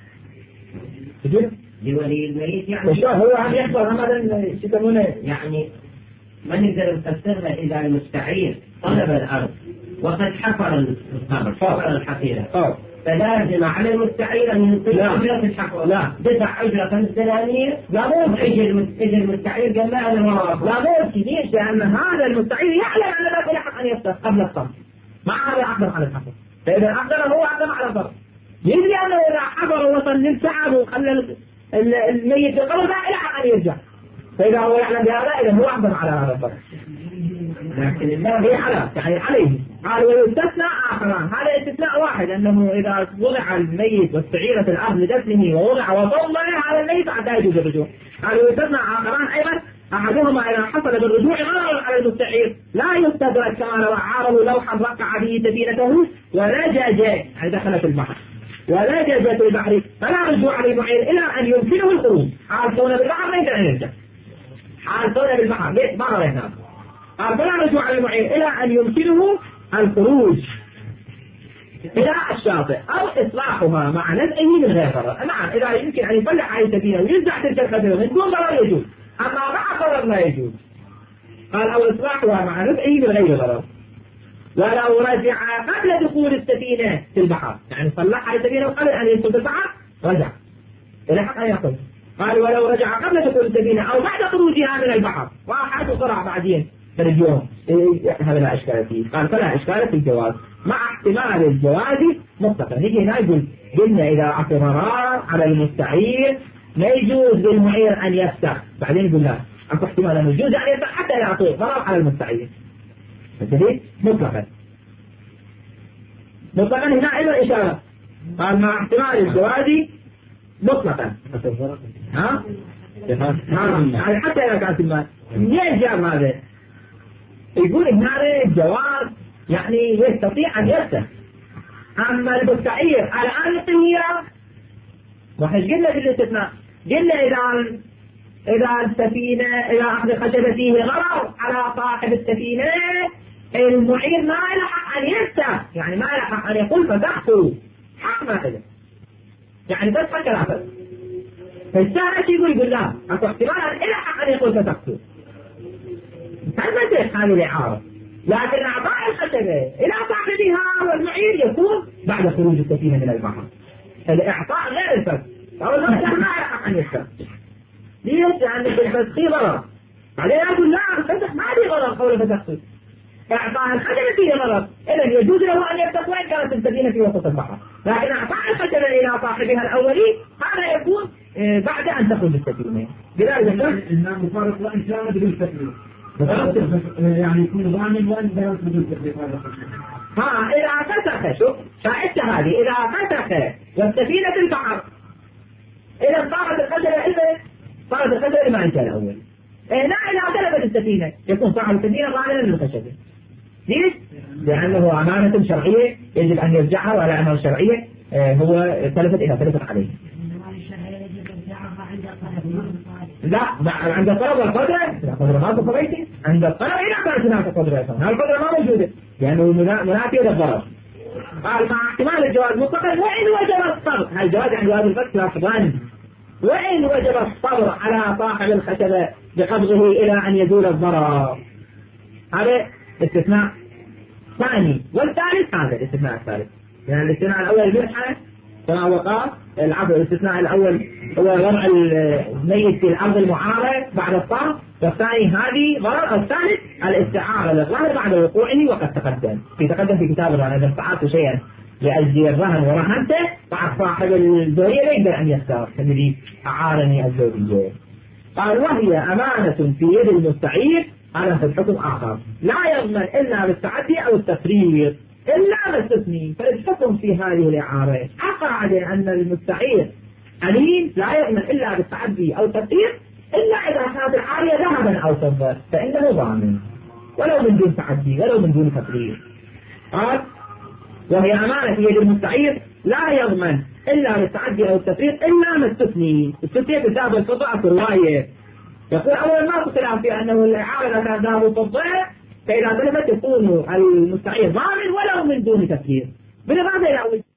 Speaker 1: تجيب؟
Speaker 4: لولي الميت يعني
Speaker 1: وشو هو هم يحفر مثلا يسمونه
Speaker 4: يعني ما نقدر نفسرها إذا المستعير طلب الأرض وقد حفر القبر حفر الحفيرة فلازم على المستعير أن ينطي أجرة الحفر لا دفع أجرة خمس دنانير
Speaker 1: لا مو
Speaker 4: إجا المستعير قال لا أنا ما
Speaker 1: لا مو ليش؟ لأن هذا المستعير يعلم أن لا يحق أن يفتح قبل الصرف ما هذا أقدر على الحفر، فإذا أقدر هو أقدر على الصرف يدري أنه إذا حفر ووصل للسعب وخلى الميت يقرب لا إلى أن يرجع، فإذا هو يعلم بهذا إذا هو أقدر على هذا الصرف. لكن هي على يعني عليه. قال ويستثنى آخران، هذا استثناء واحد أنه إذا وضع الميت واستعيرت الأرض لدفنه ووضع وضم على الميت حتى يجوز الرجوع. قال ويستثنى آخران أيضا، أحدهما إذا حصل بالرجوع غرر على المستعير لا يستدرك كما لو عارضوا لوحا رقع به سفينته ولجج يعني دخل في البحر ولجج في البحر فلا رجوع للمعير إلى أن يمكنه الخروج. حال كونه بالبحر ما يمكن أن يرجع، حال كونه بالبحر بحر هنا قال فلا رجوع للمعير إلى أن يمكنه الخروج إلى الشاطئ أو إصلاحها مع نزعه من غير ضرر. نعم إذا يمكن أن يصلح عليه سفينة وينزع تلك الخزينة من دون ضرر يجوز، أما مع ضرر لا يجوز. قال أو إصلاحها مع نزعه من غير ضرر. ولو رجع قبل دخول السفينة في البحر، يعني صلحها السفينة قبل أن يدخل في البحر رجع إلى حق أن يأخذ. قال ولو رجع قبل دخول السفينة أو بعد خروجها من البحر راحت وطلع بعدين ترجعون هذا لا إشكال فيه. قال فلا إشكال في الجواز مع احتمال الجواز مطلقا. نيجي هنا يقول قلنا إذا اعتراض على المستعير ما يجوز للمعير أن يفتح، بعدين يقول لا أكو احتمال أنه يجوز أن يفتح حتى يعطيه ضرر على المستعير. فكذلك مطلقا مطلقا هنا أيضا إشارة. قال مع احتمال الجواز مطلقا. ها؟ ها حتى إذا كانت المال ليه جاب هذا؟ يقول إن هذا الجواز يعني يستطيع أن يفتح. أما المستعير على أن الطيار وحش قلنا في الاستثناء قلنا إذا إذا السفينة إذا أخذ خشب فيه غرر على صاحب السفينة المعير ما له حق أن يفتح، يعني ما له حق أن يقول فتحته حق ما له، يعني بس فكر أفضل. فالسارة يقول يقول لا أكو احتمال إلى حق أن يقول فتحته فالمسيح هذه الإعارة، لكن أعطاء الخشبة إلى صاحبها والمعير يكون بعد خروج السفينة من البحر. الإعطاء غير الفتح، أو المفتح ما له حق أن يفتح. ليش؟ لأن في الفتح ضرر. بعدين أقول لا الفتح ما لي غرض قول فتحته. إعطاء الخشبة فيه غرض، إذن يجوز له أن يفتح وإن كانت السفينة في وسط البحر، لكن إعطاء الخشبة إلى صاحبها الأولي هذا يكون بعد أن تخرج السفينة. بذلك
Speaker 2: الإمام مفارق وإن كان بدون تكليف يعني يكون ضامن وإن كان بدون تكليف.
Speaker 1: ها إذا فتح شوف شاهدت هذه إذا فتح والسفينة في البحر إذا صارت الخشبة إذا صارت الخشبة لما أنت الأول. هنا إذا تلفت السفينة يكون صاحب السفينة ضامنا للخشبة. ليش؟ لأنه أمانة شرعية يجب أن يرجعها، وعلى أمانة شرعية هو تلفت إذا تلفت عليه. لا عند الطلب والقدرة لا قدرة ما تقضيته عند الطلب إذا كانت هناك قدرة، هذه القدرة ما موجودة لأنه منافية للضرر. قال مع احتمال الجواز مطلقا وإن وجب الصبر. هذا الجواز عند جواز الفتح لفظان، وإن وجب الصبر على صاحب الخشبة بقبضه إلى أن يزول الضرر. هذا استثناء ثاني. والثالث هذا الاستثناء الثالث، يعني الاستثناء الأول الملحة كما وقع العفو. الاستثناء الأول هو وضع الميت في الأرض المعارة بعد الطرف، والثاني هذه ضرر. الثالث الاستعارة للظهر بعد وقوعه، وقد تقدم في تقدم في كتابنا أنا إذا استعارت شيئا لأجل الرهن ورهنته بعد صاحب الزوجية لا يقدر أن يختار الذي أعارني الزوجية. قال وهي أمانة في يد المستعير على حكم آخر لا يضمن إلا بالتعدي أو التفريط إلا باستثناء. فالحكم في هذه الإعارة أقعد أن المستعير أمين لا يضمن إلا بالتعدي أو التفريط إلا إذا كانت العارية ذهبا أو فضة فإنه ضامن ولو من دون تعدي ولو من دون تفريط. قال وهي أمانة في يد المستعير لا يضمن إلا بالتعدي أو التفريط إلا ما استثني. استثني بسبب الفضة في الرواية يقول أول ما خلاف في أنه الإعارة إذا كان ذهب وفضة فإذا تلفت يكون المستعير ضامن ولو من دون تفريط بالإضافة إلى